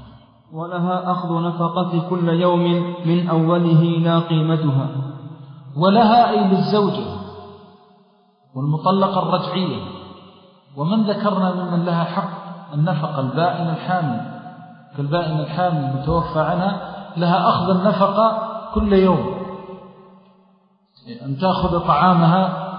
ولها أخذ نفقة كل يوم من أوله لا قيمتها. ولها أي للزوجة والمطلقة الرجعية. ومن ذكرنا ممن لها حق النفقة البائن الحامل، كالبائن الحامل المتوفى عنها لها أخذ النفقة كل يوم، أن تأخذ طعامها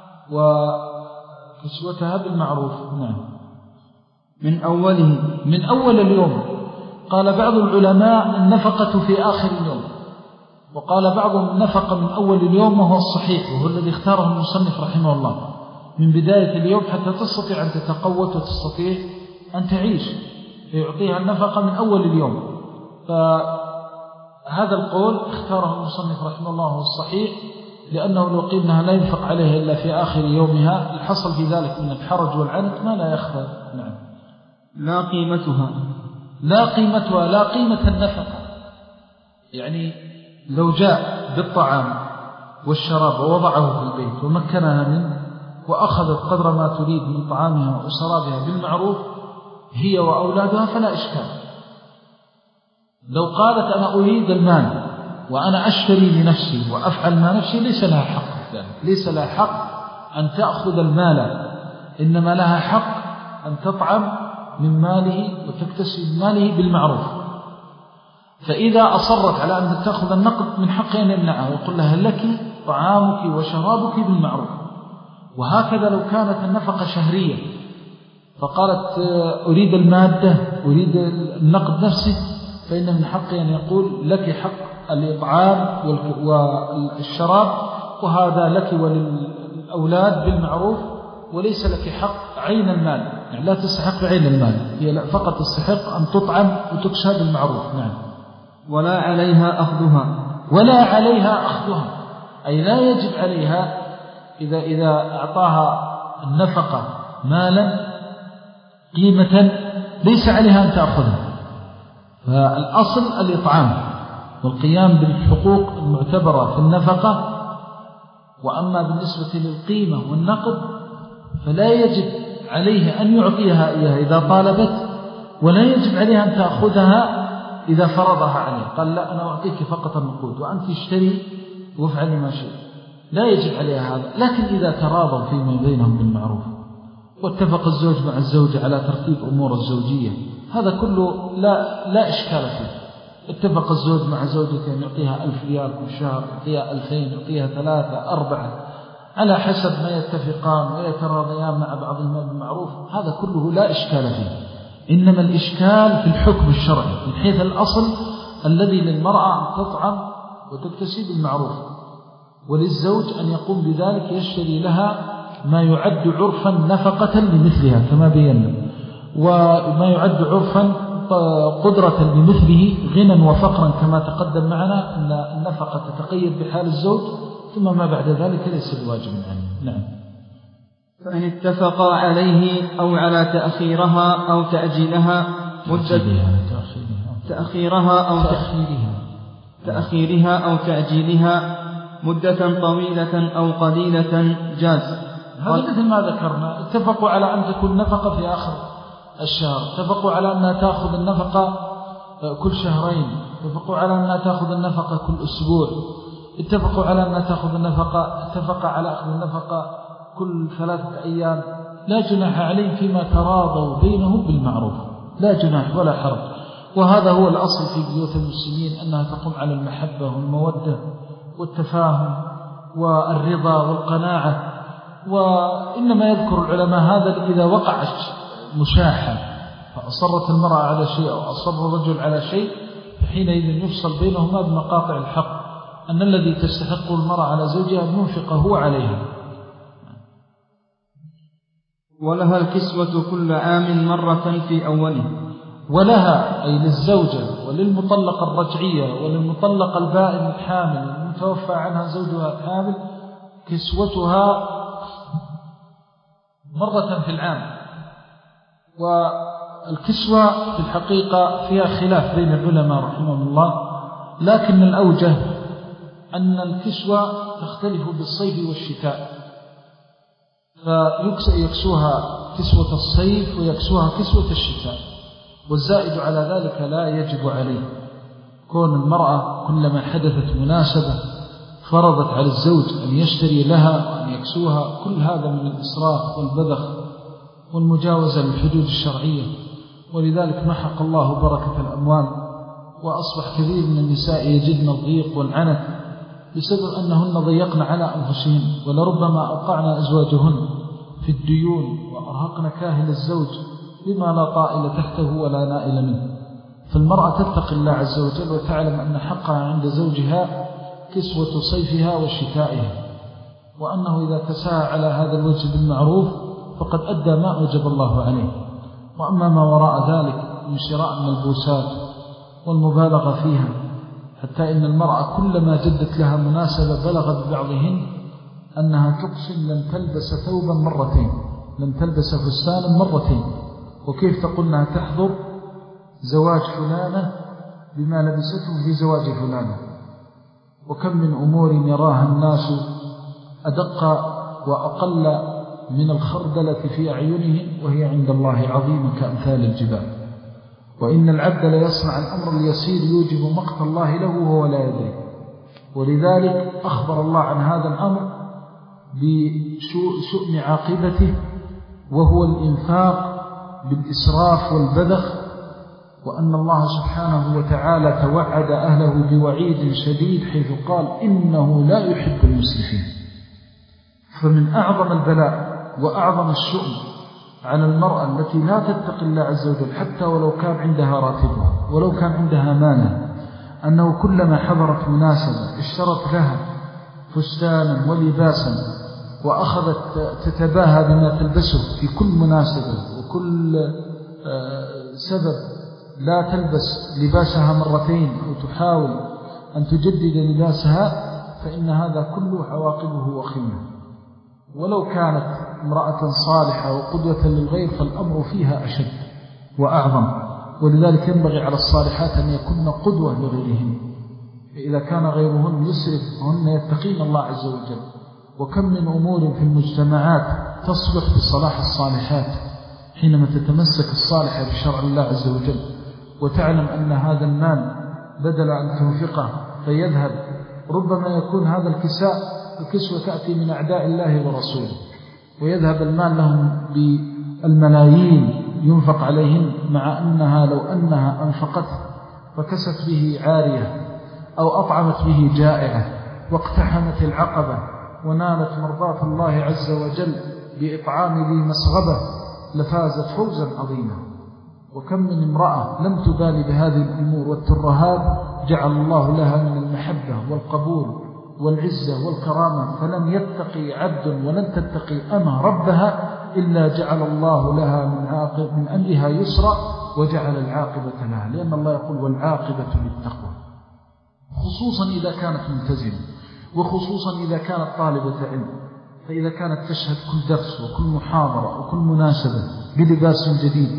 وكسوتها بالمعروف. نعم. من أوله من أول اليوم. قال بعض العلماء النفقة في آخر اليوم، وقال بعضهم النفقة من أول اليوم، وهو الصحيح وهو الذي اختاره المصنف رحمه الله، من بداية اليوم حتى تستطيع أن تتقوت وتستطيع أن تعيش، فيعطيها النفقة من أول اليوم. فهذا القول اختاره المصنف رحمه الله هو الصحيح، لأنه لو قيلنا لا ينفق عليها إلا في آخر يومها الحصل في ذلك من الحرج والعنت ما لا يخفى. نعم. لا قيمتها لا قيمتها لا قيمة النفقة. يعني لو جاء بالطعام والشراب ووضعه في البيت ومكنها منه وأخذت قدر ما تريد من طعامها وشرابها بالمعروف هي وأولادها فلا إشكال. لو قالت أنا أريد المال وأنا أشتري لنفسي وأفعل ما نفسي ليس لها حق ذلك، ليس لها حق أن تأخذ المال، إنما لها حق أن تطعم من ماله وتكتسب ماله بالمعروف. فإذا أصرت على أن تأخذ النقد من حقها أن يمنعها ويقول لها لك طعامك وشرابك بالمعروف. وهكذا لو كانت النفقة شهرية فقالت أريد المادة أريد النقد نفسه، فإن من حقه أن يقول لك حق الإطعام والشراب، وهذا لك وللأولاد بالمعروف، وليس لك حق عين المال، يعني لا تستحق عين المال، هي فقط تستحق أن تطعم وتكسى بالمعروف. نعم. ولا عليها أخذها ولا عليها أخذها أي لا يجب عليها إذا, إذا أعطاها النفقة مالا قيمة ليس عليها أن تأخذها. فالأصل الإطعام والقيام بالحقوق المعتبرة في النفقة. وأما بالنسبة للقيمة والنقد فلا يجب عليه أن يعطيها إياها إذا طالبت، ولا يجب عليها أن تأخذها إذا فرضها عليه. قال لا أنا أعطيك فقط النقود وأنت اشتري وافعلي ما شئت، لا يجب عليها هذا. لكن إذا تراضوا فيما بينهم بالمعروف واتفق الزوج مع الزوجة على ترتيب أمور الزوجية، هذا كله لا, لا إشكال فيه. اتفق الزوج مع زوجته أن يعطيها ألف ريال كل شهر، يعطيها ألفين، يعطيها ثلاثة أربعة على حسب ما يتفقان ويتراضيان مع بعضهما بالمعروف، هذا كله لا إشكال فيه. إنما الإشكال في الحكم الشرعي من حيث الأصل الذي للمرأة أن تطعم وتكتسب بالمعروف، وللزوج أن يقوم بذلك يشتري لها ما يعد عرفا نفقة لمثلها كما بينا، وما يعد عرفا قدرة لمثله غنى وفقرا كما تقدم معنا أن النفقة تتقيد بحال الزوج، ثم ما بعد ذلك ليس بواجب عنه. نعم. فإن اتفقا عليه أو على تأخيرها أو تأجيلها مدة تأخيرها أو تأخيرها تأخيرها أو تأجيلها مدة طويلة أو قليلة جاز. هذا مثل ما ذكرنا، اتفقوا على أن تكون نفقة في آخر الشهر، اتفقوا على أنها تأخذ النفقة كل شهرين، اتفقوا على أنها تأخذ النفقة كل أسبوع، اتفقوا على أنها تأخذ النفقة، اتفق على أخذ النفقة كل ثلاثة أيام، لا جناح عليه فيما تراضوا بينهم بالمعروف، لا جناح ولا حرج. وهذا هو الأصل في بيوت المسلمين، أنها تقوم على المحبة والمودة والتفاهم والرضا والقناعة. وإنما يذكر العلماء هذا إذا وقعت مشاحة فأصرت المرأة على شيء أو أصر الرجل على شيء، فحينئذ يفصل بينهما بمقاطع الحق، أن الذي تستحق المرأة على زوجها المنفق هو عليها. ولها الكسوة كل عام مرة في أوله. ولها أي للزوجة وللمطلقة الرجعية وللمطلقة البائن الحامل المتوفى عنها زوجها الحامل كسوتها مرة في العام. والكسوة في الحقيقة فيها خلاف بين العلماء رحمهم الله، لكن الأوجه أن الكسوة تختلف بالصيف والشتاء، فيكسوها كسوة الصيف ويكسوها كسوة الشتاء، والزائد على ذلك لا يجب عليه. كون المرأة كلما حدثت مناسبة فرضت على الزوج أن يشتري لها وأن يكسوها، كل هذا من الإسراف والبذخ والمجاوزة للحدود الشرعية. ولذلك محق الله بركة الأموال، وأصبح كثير من النساء يجدن الضيق والعنت بسبب أنهن ضيقن على أنفسهن، ولربما أوقعن أزواجهن في الديون وأرهقن كاهل الزوج بما لا طائل تحته ولا نائل منه. فالمرأة تتقي الله عز وجل وتعلم أن حقها عند زوجها كسوة صيفها وشتائها، وأنه إذا تساهى على هذا الوجه بالمعروف فقد أدى ما أوجب الله عليه. وأما ما وراء ذلك من شراء الملبوسات والمبالغة فيها، حتى إن المرأة كلما جدت لها مناسبة بلغ ببعضهن أنها تقسم لن تلبس ثوبا مرتين، لن تلبس فستانا مرتين، وكيف تقولنا تحضر زواج فلانة بما لبسته في زواج فلانة. وكم من أمور يراها الناس أدق وأقل من الخردلة في أعينهم وهي عند الله عظيمة كأمثال الجبال. وإن العبد ليصنع الأمر اليسير يوجب مقت الله له وهو لا يدري. ولذلك أخبر الله عن هذا الأمر بسوء عاقبته، وهو الإنفاق بالإسراف والبذخ، وأن الله سبحانه وتعالى توعد أهله بوعيد شديد حيث قال إنه لا يحب المسرفين. فمن أعظم البلاء وأعظم الشؤم على المرأة التي لا تتقي الله عز وجل حتى ولو كان عندها راتبها ولو كان عندها مالا، أنه كلما حضرت مناسبة اشترت لها فستانا ولباسا وأخذت تتباهى بما تلبسه في كل مناسبة وكل سبب، لا تلبس لباسها مرتين أو تحاول أن تجدد لباسها، فإن هذا كله عواقبه وخيمة. ولو كانت امرأة صالحة وقدوة للغير فالأمر فيها أشد وأعظم. ولذلك ينبغي على الصالحات أن يكون قدوة لغيرهن، فإذا كان غيرهن يسرف وهن يتقين الله عز وجل. وكم من أمور في المجتمعات تصلح بصلاح الصالحات حينما تتمسك الصالحة بشرع الله عز وجل، وتعلم أن هذا المال بدل أن تنفقه فيذهب، ربما يكون هذا الكساء الكسوة تأتي من أعداء الله ورسوله، ويذهب المال لهم بالملايين ينفق عليهم، مع أنها لو أنها أنفقت فكست به عارية أو أطعمت به جائعة واقتحمت العقبة ونالت مرضاة الله عز وجل بإطعام ذي مسغبة لفازت فوزا عظيما. وكم من امرأة لم تبالي بهذه الأمور والترهات جعل الله لها من المحبة والقبول والعزة والكرامة، فلن يتقي عبد ولن تتقي أما ربها إلا جعل الله لها من, عاقب من أمرها يسرا وجعل العاقبة لها، لأن الله يقول والعاقبة للتقوى، خصوصا إذا كانت ملتزمة، وخصوصا إذا كانت طالبة علم. فإذا كانت تشهد كل درس وكل محاضرة وكل مناسبة بلباس جديد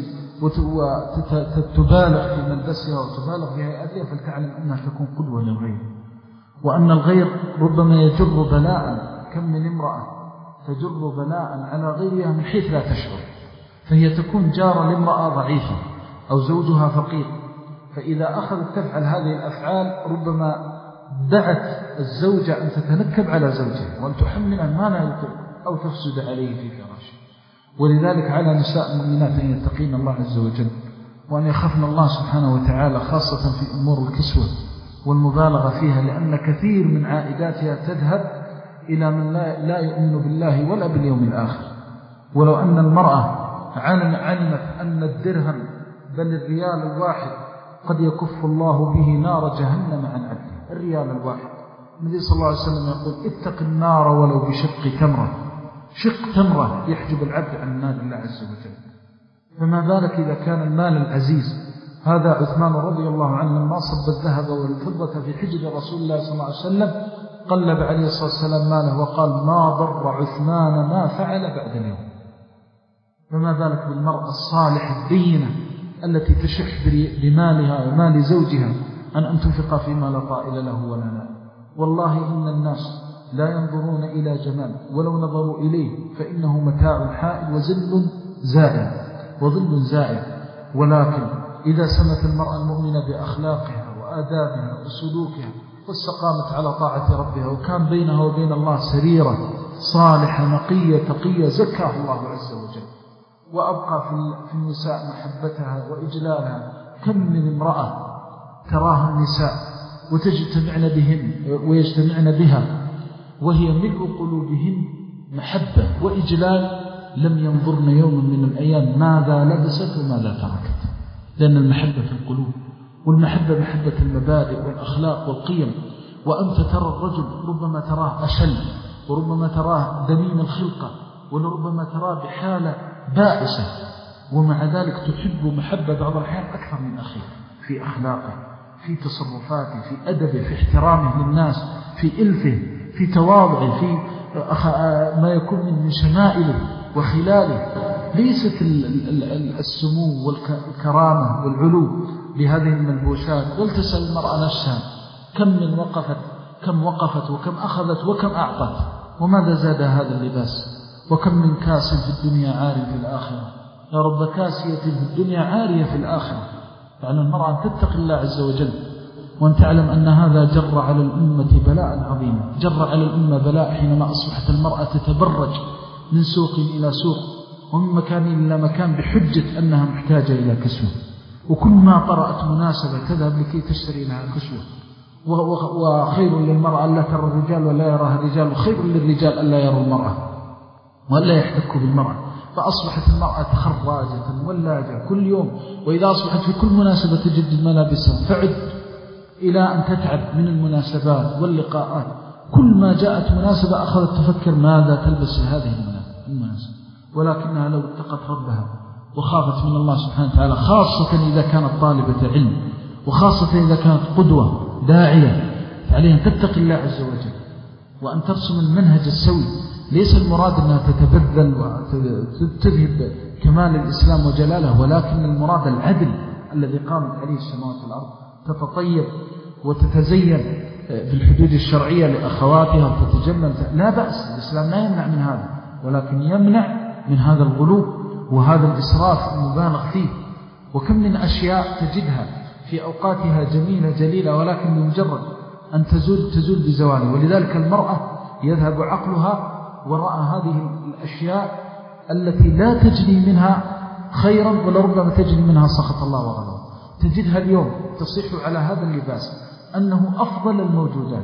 وتبالغ في ملبسها وتبالغ في هيئتها، فلتعلم أنها تكون قدوة للغير، وأن الغير ربما يجر بلاء. كم من امرأة تجر بلاء على غيرها من حيث لا تشعر، فهي تكون جارة لامرأة ضعيفة أو زوجها فقير، فإذا أخذت تفعل هذه الأفعال ربما دعت الزوجة أن تتنكب على زوجها وأن تحمل ما لا يطيق أو تفسد عليه في فراشه. ولذلك على نساء المؤمنات أن يتقين الله عز وجل وأن يخافن الله سبحانه وتعالى، خاصة في أمور الكسوة والمبالغة فيها، لأن كثير من عائداتها تذهب إلى من لا يؤمن بالله ولا باليوم الآخر. ولو أن المرأة علمت أن الدرهم بل الريال الواحد قد يكف الله به نار جهنم عن عبده، الريال الواحد. النبي صلى الله عليه وسلم يقول اتق النار ولو بشق تمرة، شق تمرة يحجب العبد عن نار الله عز وجل. فما بالك إذا كان المال العزيز. هذا عثمان رضي الله عنه لما صب الذهب والفضة في حجر رسول الله صلى الله عليه وسلم قلب عليه الصلاة والسلام ماله وقال ما ضر عثمان ما فعل بعد اليوم. فما بالك بالمرأة الصالحة الدينة التي تشح بمالها ومال زوجها عن أن تنفق فيما لا طائل له ولا لا. والله إن الناس لا ينظرون إلى جمال، ولو نظروا إليه فإنه متاع حائل وزل زائل وظل زائل. ولكن إذا سمت المرأة المؤمنة بأخلاقها وآدابها وسلوكها واستقامت على طاعة ربها وكان بينها وبين الله سريرة صالحة نقية تقية زكاها الله عز وجل وأبقى في النساء محبتها وإجلالها. كم من امرأة تراها النساء وتجتمعن بهن ويجتمعن بها وهي ملء قلوبهن محبة وإجلال لم ينظرن يوم من الأيام ماذا لبست وماذا تركت، لأن المحبة في القلوب، والمحبة محبة المبادئ والأخلاق والقيم. وأنت ترى الرجل ربما تراه أشل وربما تراه دميم الخلقة ولربما تراه بحالة بائسة، ومع ذلك تحب محبة بعض الأحيان أكثر من أخيه في أخلاقه، في تصرفاته، في أدبه، في احترامه للناس، في إلفه، في تواضعه، في ما يكون من شمائله وخلاله. ليست السمو والكرامة والعلو بهذه الملبوسات. ولتسأل المرأة نفسها كم من وقفت كم وقفت وكم أخذت وكم أعطت وماذا زاد هذا اللباس. وكم من كاس في الدنيا عاري في الآخرة. يا رب كاسية في الدنيا عارية في الآخرة. يعني المرأة أن تتقي الله عز وجل وأن تعلم أن هذا جر على الأمة بلاء عظيما. جر على الأمة بلاء حينما أصبحت المرأة تتبرج من سوق إلى سوق ومن مكان إلى مكان بحجة أنها محتاجة إلى كسوة، وكل ما طرأت مناسبة تذهب لكي تشتري لها كسوة. وخير للمرأة ألا ترى الرجال ولا يراها الرجال، وخير للرجال ألا يروا المرأة ولا يحتكوا بالمرأة. فأصبحت المرأة خراجة ولاجة كل يوم، وإذا أصبحت في كل مناسبة تجدد ملابسها فعد إلى أن تتعب من المناسبات واللقاءات. كل ما جاءت مناسبة أخذت تفكر ماذا تلبس هذه المناسبة، ولكنها لو اتقت ربها وخافت من الله سبحانه وتعالى، خاصة إذا كانت طالبة علم وخاصة إذا كانت قدوة داعية، فعليها أن تتقي الله عز وجل وأن ترسم المنهج السوي. ليس المراد أنها تتبذل وتذهب كمال الإسلام وجلاله، ولكن المراد العدل الذي قامت عليه السماوات والأرض. تتطيب وتتزين بالحدود الشرعية لأخواتها وتتجمل، لا بأس، الإسلام لا يمنع من هذا، ولكن يمنع من هذا الغلو وهذا الإسراف المبالغ فيه. وكم من أشياء تجدها في أوقاتها جميلة جليلة، ولكن بمجرد أن تزول تزول بزواله. ولذلك المرأة يذهب عقلها وراء هذه الأشياء التي لا تجري منها خيرا ولربما تجري منها سخط الله وغضبه. تجدها اليوم تصيح على هذا اللباس أنه أفضل الموجودات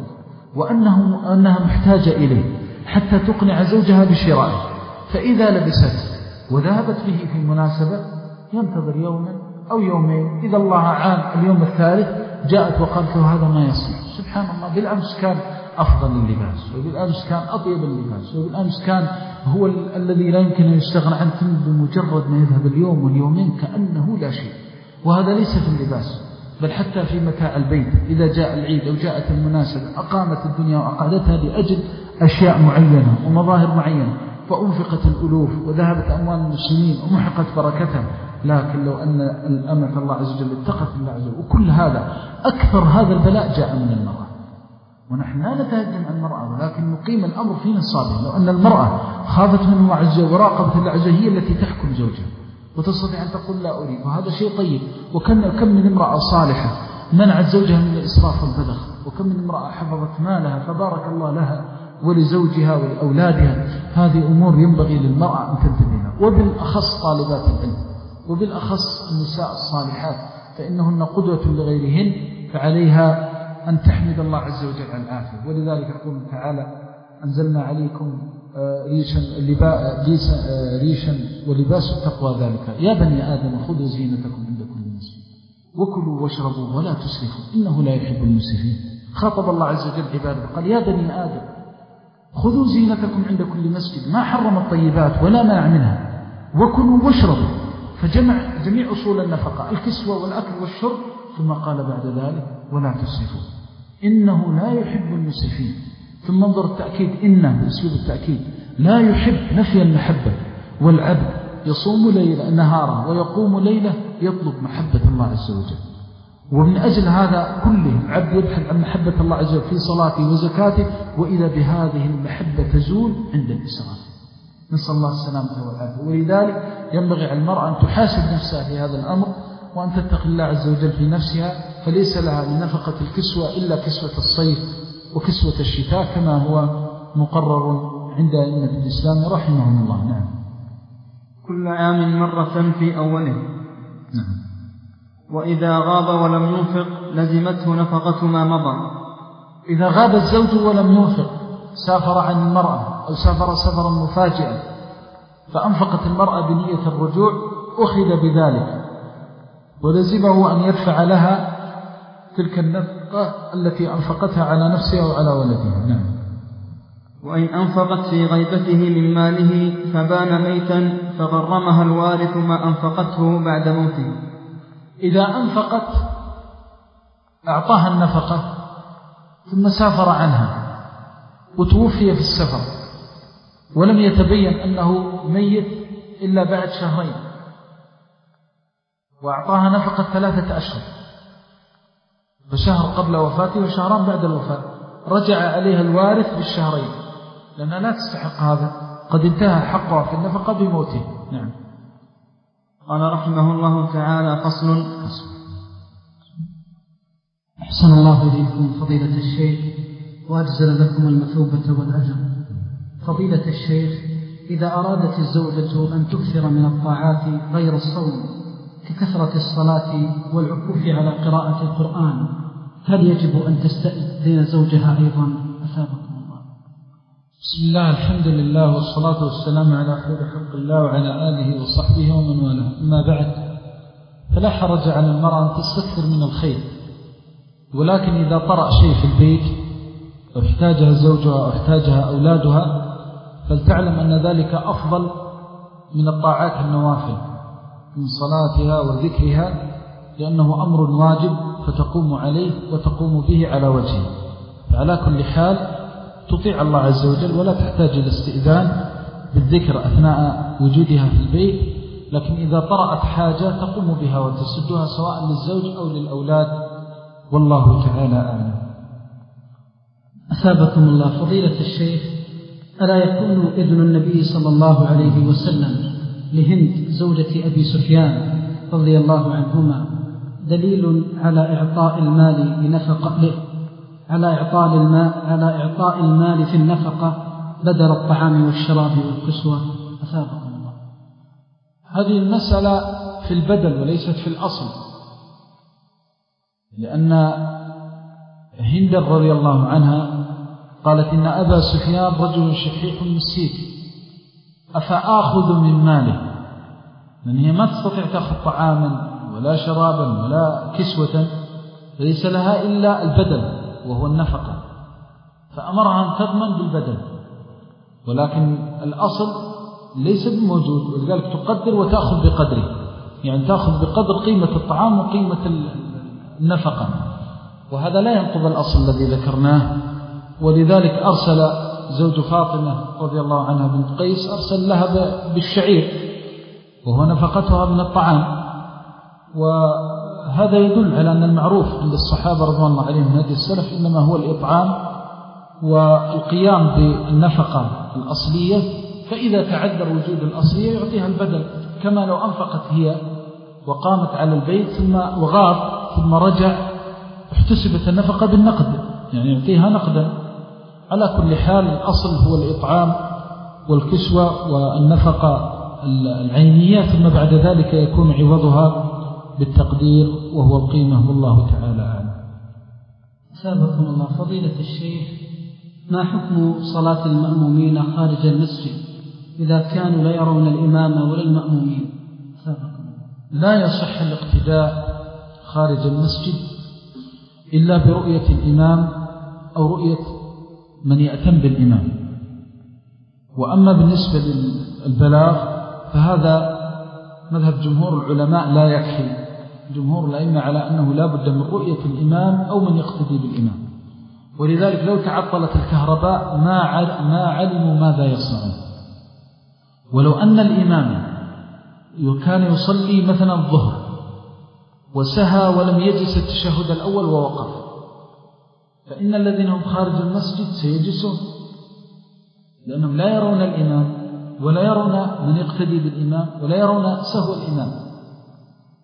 وأنه أنها محتاجة إليه حتى تقنع زوجها بشرائه، فإذا لبست وذهبت به في مناسبة ينتظر يوما أو يومين، إذا الله عان اليوم الثالث جاءت وقالت له هذا ما يصلح. سبحان الله، بالأمس كان أفضل اللباس، وبالأمس كان أطيب اللباس، وبالأمس كان هو ال- الذي لا يمكن أن يستغنى عنه، بمجرد ما يذهب اليوم واليومين كأنه لا شيء. وهذا ليس في اللباس، بل حتى في متاع البيت. إذا جاء العيد أو جاءت المناسبة أقامت الدنيا وأقعدتها لأجل أشياء معينة ومظاهر معينة، فأنفقت الألوف وذهبت أموال المسلمين ومحقت بركتها. لكن لو أن الأمة الله عز وجل اتقت الله عز وجل، وكل هذا أكثر هذا البلاء جاء من المرأة. ونحن لا نتهجم عن المرأة، ولكن نقيم الأمر في نصابه. لو أن المرأة خافت من الله عز وجل وراقبت الله عز وجل هي التي تحكم زوجها وتستطيع أن تقول لا أريد، وهذا شيء طيب. وكم كم من امرأة صالحة منعت زوجها من الإسراف والبذخ، وكم من امرأة حفظت مالها فبارك الله لها ولزوجها ولأولادها. هذه أمور ينبغي للمرأة أن تنتبه لها، وبالأخص طالبات العلم، وبالأخص النساء الصالحات، فإنهن قدوة لغيرهن، فعليها أن تحمد الله عز وجل على العافية. ولذلك يقول تعالى أنزلنا عليكم ريشا, ريشا ولباس التقوى ذلك. يا بني آدم خذوا زينتكم عند كل مسجد وكلوا واشربوا ولا تسرفوا إنه لا يحب المسرفين. خاطب الله عز وجل عباده قال يا بني آدم خذوا زينتكم عند كل مسجد، ما حرم الطيبات ولا منع منها، وكلوا واشربوا، فجمع جميع أصول النفقة الكسوة والأكل والشرب، ثم قال بعد ذلك ولا تسرفوا إنه لا يحب المسرفين. ثم انظر التأكيد إنه بأسلوب التأكيد لا يحب نفي المحبة. والعبد يصوم ليلة نهارا ويقوم ليلة يطلب محبة الله عز وجل، ومن أجل هذا كله العبد يبحث عن محبة الله عز وجل في صلاته وزكاته، وإذا بهذه المحبة تزول عند الإسراف. نسأل الله السلامة والعافية. ولذلك ينبغي على المرأة أن تحاسب نفسها في هذا الأمر وأن تتقي الله عز وجل في نفسها، فليس لها من نفقة الكسوة إلا كسوة الصيف وكسوة الشتاء كما هو مقرر عند أئمة الإسلام رحمهم الله. نعم. كل عام مرة في أوله. نعم. وإذا غاب ولم ينفق لزمته نفقة ما مضى. إذا غاب الزوج ولم ينفق، سافر عن المرأة أو سافر سفرا مفاجئا فأنفقت المرأة بنية الرجوع، أخذ بذلك ولزمه أن يدفع لها تلك النفقة التي أنفقتها على نفسها وعلى ولدها. نعم. وإن أنفقت في غيبته من ماله فبان ميتا فغرمها الوارث ما أنفقته بعد موته. إذا أنفقت أعطاها النفقة ثم سافر عنها وتوفي في السفر ولم يتبين أنه ميت إلا بعد شهرين، وأعطاها نفقة ثلاثة أشهر، فشهر قبل وفاته وشهران بعد الوفاة، رجع عليها الوارث بالشهرين لأنها لا تستحق هذا، قد انتهى حقها في النفقة بموته. نعم. قال رحمه الله تعالى: فصل. أحسن الله إليكم فضيلة الشيخ وأجزل لكم المثوبة والأجر. فضيلة الشيخ، إذا أرادت الزوجة أن تكثر من الطاعات غير الصوم ككثرة الصلاة والعكوف على قراءة القرآن، هل يجب أن تستأذن زوجها أيضا؟ أثابكم الله. بسم الله، الحمد لله والصلاة والسلام على خير خلق الله وعلى آله وصحبه ومن والاه. أما بعد، فلا حرج على المرأة أن تستكثر من الخير، ولكن إذا طرأ شيء في البيت واحتاجها زوجها أو احتاجها أولادها فلتعلم أن ذلك أفضل من الطاعات النوافل من صلاتها وذكرها، لأنه أمر واجب فتقوم عليه وتقوم به على وجهه. فعلى كل حال تطيع الله عز وجل ولا تحتاج إلى استئذان بالذكر أثناء وجودها في البيت، لكن إذا طرأت حاجة تقوم بها وتسدها سواء للزوج أو للأولاد، والله تعالى أعلم. أثابكم الله. فضيلة الشيخ، ألا يكون إذن النبي صلى الله عليه وسلم لهند زوجة أبي سفيان رضي الله عنهما دليل على إعطاء المال بنفقة له على إعطاء المال على إعطاء المال في النفقة بدل الطعام والشراب والكسوة؟ أثابكم الله. هذه المسألة في البدل وليست في الأصل، لأن هند رضي الله عنها قالت إن أبا سفيان رجل شحيح مسيك أفآخذ من ماله، لأن هي ما تستطيع تأخذ طعاما ولا شرابا ولا كسوة، فليس لها إلا البدل وهو النفقة، فأمرها أن تضمن بالبدل، ولكن الأصل ليس بموجود، ولذلك تقدر وتأخذ بقدره، يعني تأخذ بقدر قيمة الطعام وقيمة النفقة، وهذا لا ينقض الأصل الذي ذكرناه. ولذلك أرسل زوج فاطمة رضي الله عنها بنت قيس أرسل لها بالشعير وهو نفقتها من الطعام، وهذا يدل على أن المعروف عند الصحابة رضي الله عليهم من هذه السلف إنما هو الإطعام والقيام بالنفقة الأصلية، فإذا تعذر وجود الأصلية يعطيها البدل، كما لو أنفقت هي وقامت على البيت ثم وغاب ثم رجع احتسبت النفقة بالنقد، يعني يعطيها نقدا. على كل حال الأصل هو الإطعام والكسوة والنفقة العينية، ثم بعد ذلك يكون عوضها بالتقدير وهو القيمة، والله تعالى أعلم. أثابكم الله. فضيلة الشيخ، ما حكم صلاة المأمومين خارج المسجد إذا كانوا لا يرون الإمام ولا المأمومين؟ أثابكم الله. لا يصح الاقتداء خارج المسجد إلا برؤية الإمام أو رؤية من يأتم بالإمام. وأما بالنسبة للبلاغ فهذا مذهب جمهور العلماء لا يكفي، جمهور الأئمة على أنه لا بد من رؤية الإمام أو من يقتدي بالإمام، ولذلك لو تعطلت الكهرباء ما ما علموا ماذا يصنعون. ولو أن الإمام كان يصلي مثلا الظهر وسهى ولم يجلس التشهد الأول ووقف، فإن الذين هم خارج المسجد سيجلسون، لأنهم لا يرون الإمام ولا يرون من يقتدي بالإمام ولا يرون سهو الإمام.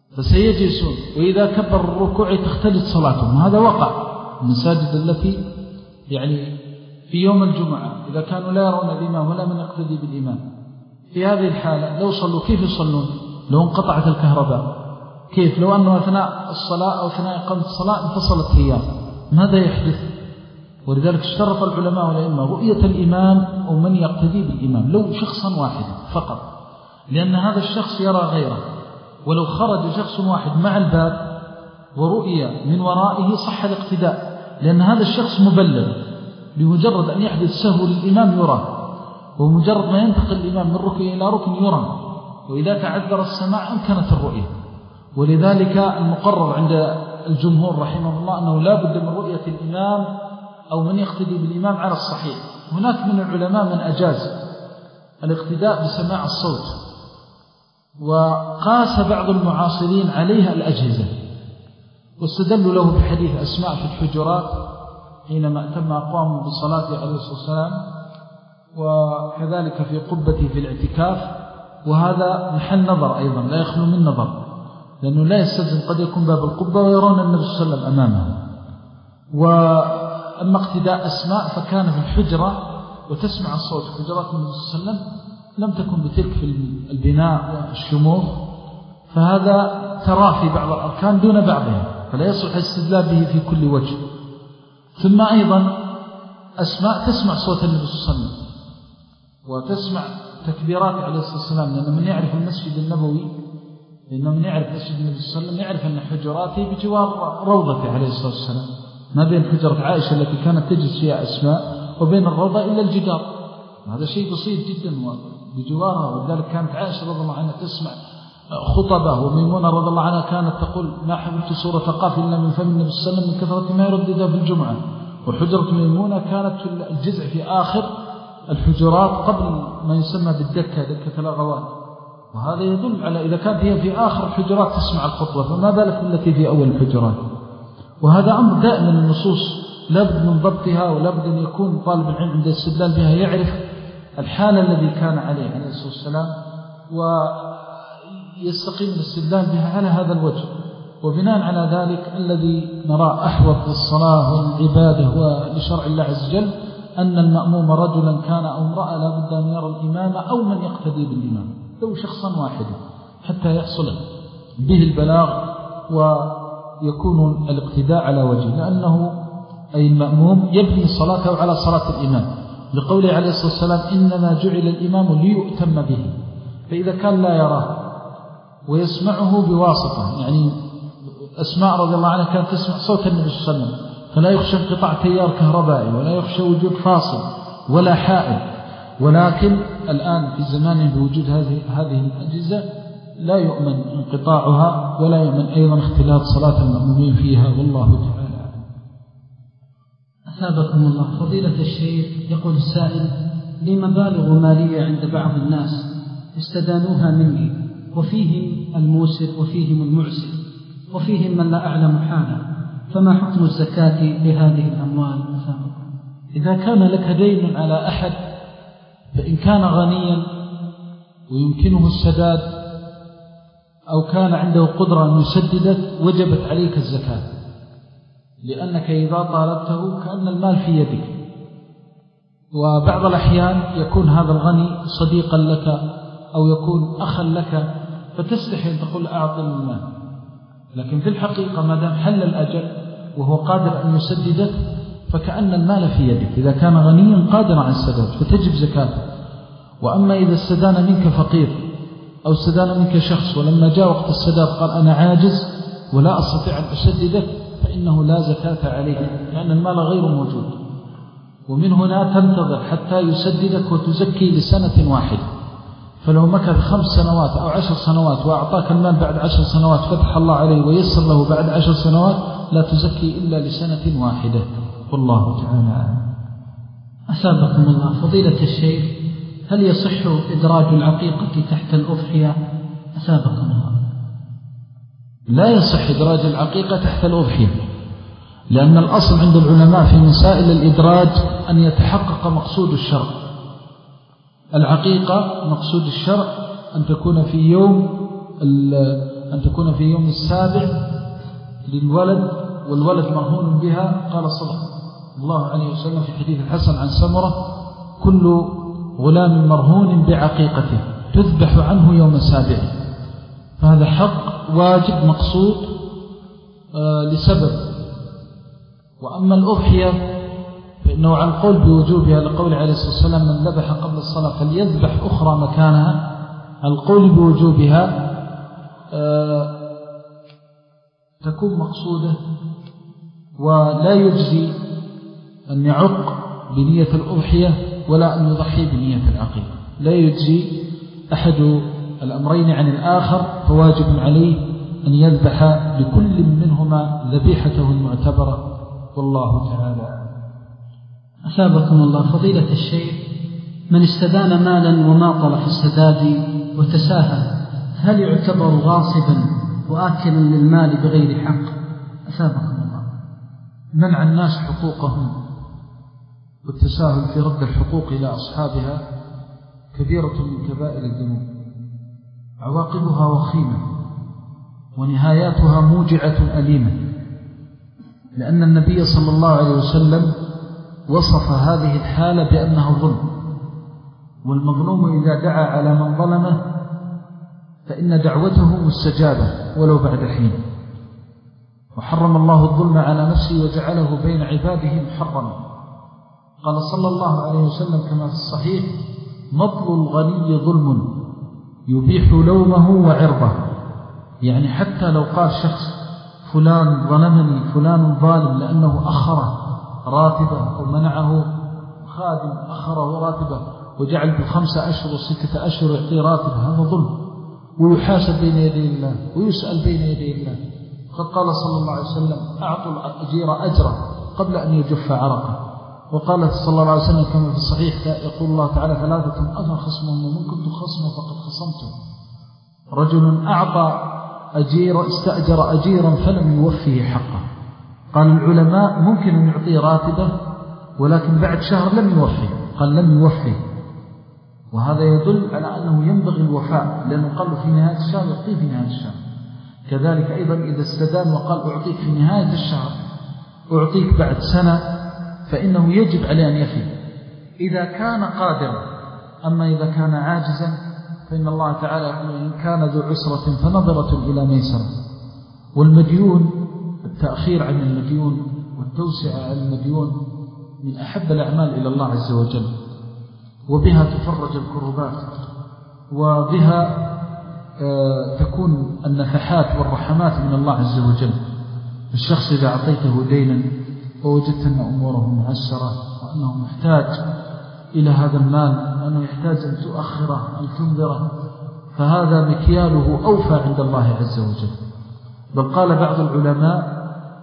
فسيجلسون، وإذا كبر الركوع تختلط صلاتهم. هذا وقع المساجد التي يعني في يوم الجمعة إذا كانوا لا يرون الإمام ولا من يقتدي بالإمام، في هذه الحالة لو صلوا كيف يصلون؟ لو انقطعت الكهرباء كيف؟ لو أنه أثناء الصلاة أو أثناء إقامة الصلاة انفصلت هي، ماذا يحدث؟ ولذلك اشترط العلماء والأئمة رؤية الإمام أو من يقتدي بالإمام لو شخصا واحدا فقط، لأن هذا الشخص يرى غيره. ولو خرج شخص واحد مع الباب ورؤية من ورائه صح الاقتداء، لأن هذا الشخص مبلغ، بمجرد أن يحدث سهو للإمام يرى، ومجرد ما ينتقل الإمام من ركن إلى ركن يرى، وإذا تعذر السماع أمكنت الرؤية. ولذلك المقرر عند الجمهور رحمه الله أنه لا بد من رؤية الإمام أو من يقتدي بالإمام على الصحيح. هناك من العلماء من أجاز الاقتداء بسماع الصوت، وقاس بعض المعاصرين عليها الأجهزة، واستدلوا له بحديث أسماء في الحجرات حينما أتم أقوام بصلاته عليه الصلاة والسلام، وكذلك في قبته في الاعتكاف. وهذا محل نظر أيضا لا يخلو من نظر، لأنه لا يستلزم قد يكون باب القبة ويرون النبي صلى الله عليه وسلم أمامه. وأما اقتداء أسماء فكان في الحجرة وتسمع الصوت. حجرات النبي صلى الله عليه وسلم لم تكن بتلك في البناء والشموخ، فهذا ترى في بعض الأركان دون بعضها، فلا يصلح الاستدلال به في كل وجه. ثم أيضا أسماء تسمع صوت النبي صلى الله عليه وسلم وتسمع تكبيرات عليه الصلاة والسلام، لأن من يعرف المسجد النبوي لأنه من يعرف مسجد النبي صلى الله عليه وسلم يعرف أن حجراته بجوار روضته عليه الصلاة والسلام، ما بين حجرة عائشة التي كانت تجلس فيها أسماء وبين الروضة إلا الجدار، هذا شيء بسيط جدا بجوارها. ولذلك كانت عائشة رضي الله عنها تسمع خطبه، وميمونة رضي الله عنها كانت تقول ما حفظت سورة قاف إلا من فم النبي صلى الله عليه وسلم من كثرة ما يرددها في الجمعة. وحجرة ميمونة كانت في الجزء في آخر الحجرات قبل ما يسمى بالدكة، دكة الأغوات، وهذا يدل على إذا كانت هي في آخر الحجرات تسمع الخطبة فما بالك التي في أول الحجرات. وهذا أمر دائما النصوص لابد من ضبطها، ولابد أن يكون طالب العلم عند الاستدلال بها يعرف الحالة الذي كان عليه عليه الصلاة والسلام، ويستقيم الاستدلال بها على هذا الوجه. وبناء على ذلك الذي نرى أحوط للصلاة والعبادة ولشرع الله عز وجل أن المأموم رجلا كان أو امرأة لا بد أن يرى الإمام أو من يقتدي بالإمام لو شخصا واحدا حتى يحصل به البلاغ ويكون الاقتداء على وجه، لأنه أي المأموم يبني صلاته على صلاة الإمام، لقوله عليه الصلاة والسلام إنما جعل الإمام ليؤتم به. فإذا كان لا يراه ويسمعه بواسطة، يعني أسماء رضي الله عنها كانت تسمع صوت النبي صلى الله عليه وسلم، فلا يخشى انقطاع تيار كهربائي ولا يخشى وجود فاصل ولا حائل. ولكن الآن في زمانه بوجود هذه هذه الأجهزة لا يؤمن انقطاعها ولا يؤمن أيضا اختلاط صلاة المأمومين فيها، والله تعالى أعلم. أثابكم الله. فضيلة الشيخ، يقول السائل: لي مبالغ مالية عند بعض الناس استدانوها مني، وفيهم الموسر وفيهم المعسر وفيهم من لا أعلم حاله، فما حكم الزكاة لهذه الأموال؟ إذا كان لك دين على أحد فإن كان غنيا ويمكنه السداد أو كان عنده قدرة أن يسددك وجبت عليك الزكاة، لأنك إذا طالبته كأن المال في يدك. وبعض الأحيان يكون هذا الغني صديقا لك أو يكون أخا لك فتستحي أن تقول أعطي المال، لكن في الحقيقة ما دام حل الأجل وهو قادر أن يسددك فكأن المال في يدك إذا كان غنيا قادرا على السداد فتجب زكاته. وأما إذا استدان منك فقير أو استدان منك شخص ولما جاء وقت السداد قال أنا عاجز ولا أستطيع أن أسددك فإنه لا زكاة عليه، لأن المال غير موجود. ومن هنا تنتظر حتى يسددك وتزكي لسنة واحدة، فلو مكث خمس سنوات أو عشر سنوات وأعطاك المال بعد عشر سنوات فتح الله عليه ويسر له بعد عشر سنوات لا تزكي إلا لسنة واحدة، والله تعالى أعلم. أثابكم الله. فضيلة الشيخ، هل يصح إدراج العقيقة تحت الأضحية؟ أثابكم الله. لا يصح إدراج العقيقة تحت الأضحية، لأن الأصل عند العلماء في مسائل الإدراج أن يتحقق مقصود الشرع. العقيقة مقصود الشرع أن تكون في يوم أن تكون في يوم السابع للولد والولد مرهون بها. قال صلى الله عليه وسلم في حديث الحسن عن سمرة: كل غلام مرهون بعقيقته تذبح عنه يوم السابع. فهذا حق واجب مقصود لسبب. وأما الأضحية فإنه عن قول بوجوبها لقول عليه الصلاة والسلام: من ذبح قبل الصلاة فليذبح أخرى مكانها. القول بوجوبها تكون مقصودة، ولا يجزي أن يعق بنية الأضحية ولا أن يضحي بنية العقيقة. لا يجزي أحد الأمرين عن الآخر، فواجب عليه أن يذبح لكل منهما ذبيحته المعتبرة. والله تعالى. أثابكم الله. فضيلة الشيخ، من استدان مالا وماطل في السداد وتساهل، هل يعتبر غاصبا وآكل للمال بغير حق؟ أثابكم الله. منع الناس حقوقهم والتساهل في رد الحقوق إلى أصحابها كبيرة من كبائر الذنوب، عواقبها وخيمة ونهاياتها موجعة أليمة، لأن النبي صلى الله عليه وسلم وصف هذه الحالة بأنها ظلم، والمظلوم إذا دعا على من ظلمه فإن دعوته مستجابة ولو بعد حين. وحرم الله الظلم على نفسه وجعله بين عباده محرما. قال صلى الله عليه وسلم كما في الصحيح: مطل الغني ظلم يبيح لومه وعرضه. يعني حتى لو قال شخص: فلان ظلمني، فلان ظالم لأنه أخره راتبه أو منعه خادم أخره راتبه وجعل بالخمسة أشهر وستة أشهر يعطيه راتبه، هذا ظلم ويحاسب بين يدي الله ويسأل بين يدي الله. قد قال صلى الله عليه وسلم: أعطوا الأجير أجره قبل أن يجف عرقه. وقال صلى الله عليه وسلم كما في الصحيح: يقول الله تعالى: ثلاثة أنا خصمهم ومن كنت خصمه فقد خصمته. رجل أعطى أجير استأجر أجيرا فلم يوفيه حقه. قال العلماء: ممكن أن يعطيه راتبه ولكن بعد شهر لم يوفيه، قال لم يوفيه، وهذا يدل على أنه ينبغي الوفاء، لأنه قال في نهاية الشهر يعطيه في نهاية الشهر. كذلك أيضا إذا استدان وقال أعطيك في نهاية الشهر أعطيك بعد سنة، فإنه يجب عليه أن يفي إذا كان قادرا. أما إذا كان عاجزا فإن الله تعالى يقول: إن كان ذو عسرة فنظرة إلى ميسرة. والمديون، التأخير عن المديون والتوسع على المديون من أحب الأعمال إلى الله عز وجل، وبها تفرج الكربات، وبها تكون النفحات والرحمات من الله عز وجل. الشخص إذا أعطيته دينا ووجدت أن أموره معسرة وأنه محتاج إلى هذا المال، وأنه يحتاج أن تؤخره أن تنذره، فهذا مكياله أوفى عند الله عز وجل. بل قال بعض العلماء: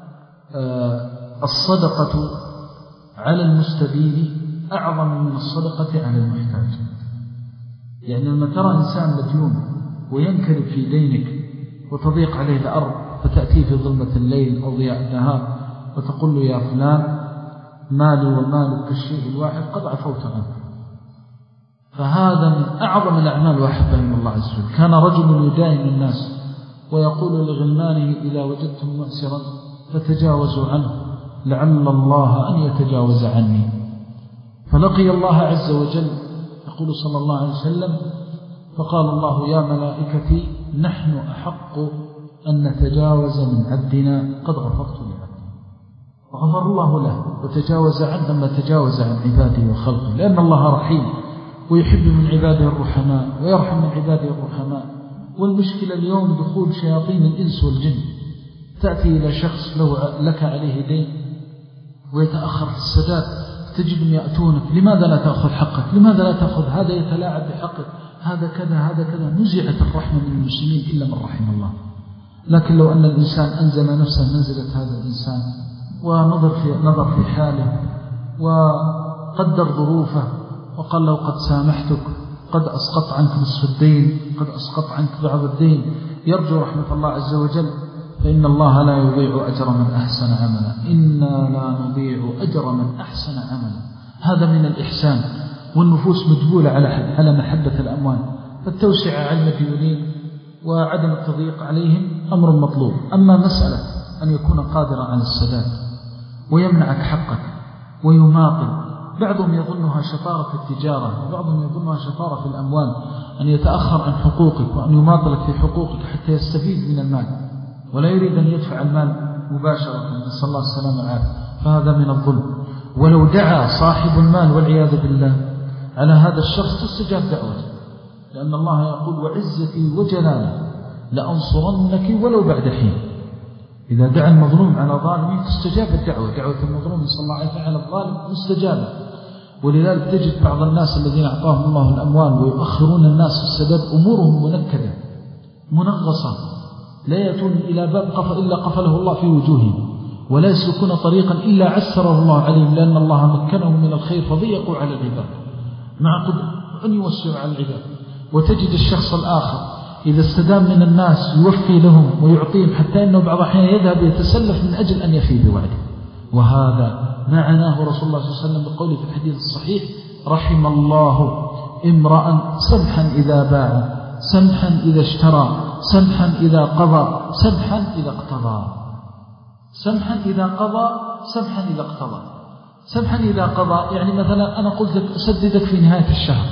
الصدقة على المستدين أعظم من الصدقة على المحتاج. يعني لما ترى إنسان مديون وينكرب في دينك وتضيق عليه الأرض، فتأتي في ظلمة الليل أو ضياء النهار وتقول له: يا فلان مالي ومالك كالشيء الواحد قد عفوت عنه، فهذا من أعظم الأعمال وأحبها من الله عز وجل. كان رجل يدائن الناس ويقول لغلمانه: إذا وجدتم معسرا فتجاوزوا عنه لعل الله أن يتجاوز عني. فلقي الله عز وجل، يقول صلى الله عليه وسلم: فقال الله: يا ملائكتي نحن أحق أن نتجاوز من عبدنا قد غفرت لعبدنا. وغفر الله له وتجاوز عنه لما تجاوز عن عباده وخلقه، لأن الله رحيم ويحب من عباده الرحماء ويرحم من عباده الرحماء. والمشكلة اليوم دخول شياطين الإنس والجن. تأتي إلى شخص لو لك عليه دين ويتأخر في السداد، تجد يأتونك: لماذا لا تأخذ حقك؟ لماذا لا تأخذ؟ هذا يتلاعب بحقك، هذا كذا هذا كذا. نزعت الرحمة من المسلمين إلا من رحم الله. لكن لو أن الإنسان أنزل نفسه منزلة هذا الإنسان ونظر في, نظر في حاله وقدر ظروفه وقال له: قد سامحتك، قد أسقط عنك نصف الدين، قد أسقط عنك بعض الدين، يرجو رحمة الله عز وجل، فإن الله لا يضيع أجر من أحسن عملا. إنا لا نضيع أجر من أحسن عملا. هذا من الإحسان. والنفوس مجبولة على على محبة الأموال، فالتوسع على المديونين وعدم التضييق عليهم أمر مطلوب. أما مسألة أن يكون قادرا على السداد ويمنعك حقك ويماطل، بعضهم يظنها شطارة في التجارة وبعضهم يظنها شطارة في الأموال، أن يتأخر عن حقوقك وأن يماطلك في حقوقك حتى يستفيد من المال ولا يريد أن يدفع المال مباشرة، نسأل الله السلامة والعافية، فهذا من الظلم. ولو دعا صاحب المال والعياذ بالله على هذا الشخص تستجاب دعوته، لأن الله يقول وعزتي وجلالي لأنصرنك ولو بعد حين. إذا دعا المظلوم على ظالمين تستجاب الدعوة، دعوة المظلوم صلى الله عليه وسلم على الظالم مستجابة. ولذلك تجد بعض الناس الذين أعطاهم الله الأموال ويؤخرون الناس في السداد أمورهم منكدة منغصة، لا يأتون إلى باب قف إلا قفله الله في وجوههم، ولا يسلكون طريقا إلا عسره الله عليهم، لأن الله مكنهم من الخير فضيقوا على العباد مع قدر أن يوسعوا على العباد. وتجد الشخص الآخر إذا استدام من الناس يوفي لهم ويعطيهم، حتى أنه بعض الأحيان يذهب يتسلف من أجل أن يفي بوعده. وهذا ما عناه رسول الله صلى الله عليه وسلم بقوله في الحديث الصحيح رحم الله امرأ سمحا إذا باع، سمحا إذا اشترى، سمحا إذا قضى، سمحا إذا اقتضى. سمحا إذا قضى، سمحا إذا اقتضى. سمحا إذا قضى يعني مثلا أنا قلت لك أسددك في نهاية الشهر،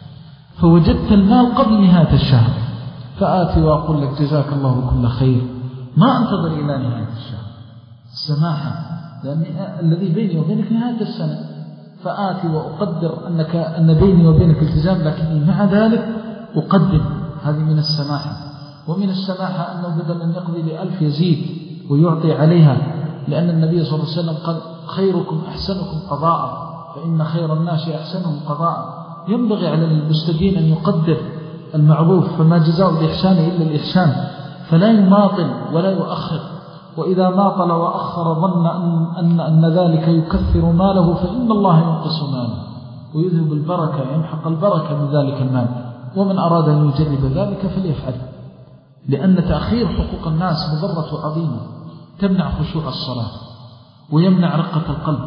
فوجدت المال قبل نهاية الشهر، فآتي وأقول لك جزاك الله كل خير، ما أنتظر إلى نهاية الشهر. السماحة لأن الذي بيني وبينك نهاية السنة، فآتي وأقدر أنك أن بيني وبينك التزام، لكني مع ذلك أقدم. هذه من السماحة. ومن السماحة أنه بدل أن يقضي بألف يزيد ويعطي عليها، لأن النبي صلى الله عليه وسلم قال خيركم أحسنكم قضاء، فإن خير الناس أحسنهم قضاء. ينبغي على المستدين أن يقدر المعروف، فما جزاء الإحسان إلا الإحسان، فلا يماطل ولا يؤخر. وإذا ماطل وأخر ظن أن, أن, أن ذلك يكثر ماله، فإن الله ينقص ماله ويذهب البركة، يمحق البركة من ذلك المال. ومن أراد أن يجرب ذلك فليفعل، لأن تأخير حقوق الناس مضرة عظيمة، تمنع خشوع الصلاة ويمنع رقة القلب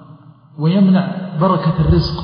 ويمنع بركة الرزق،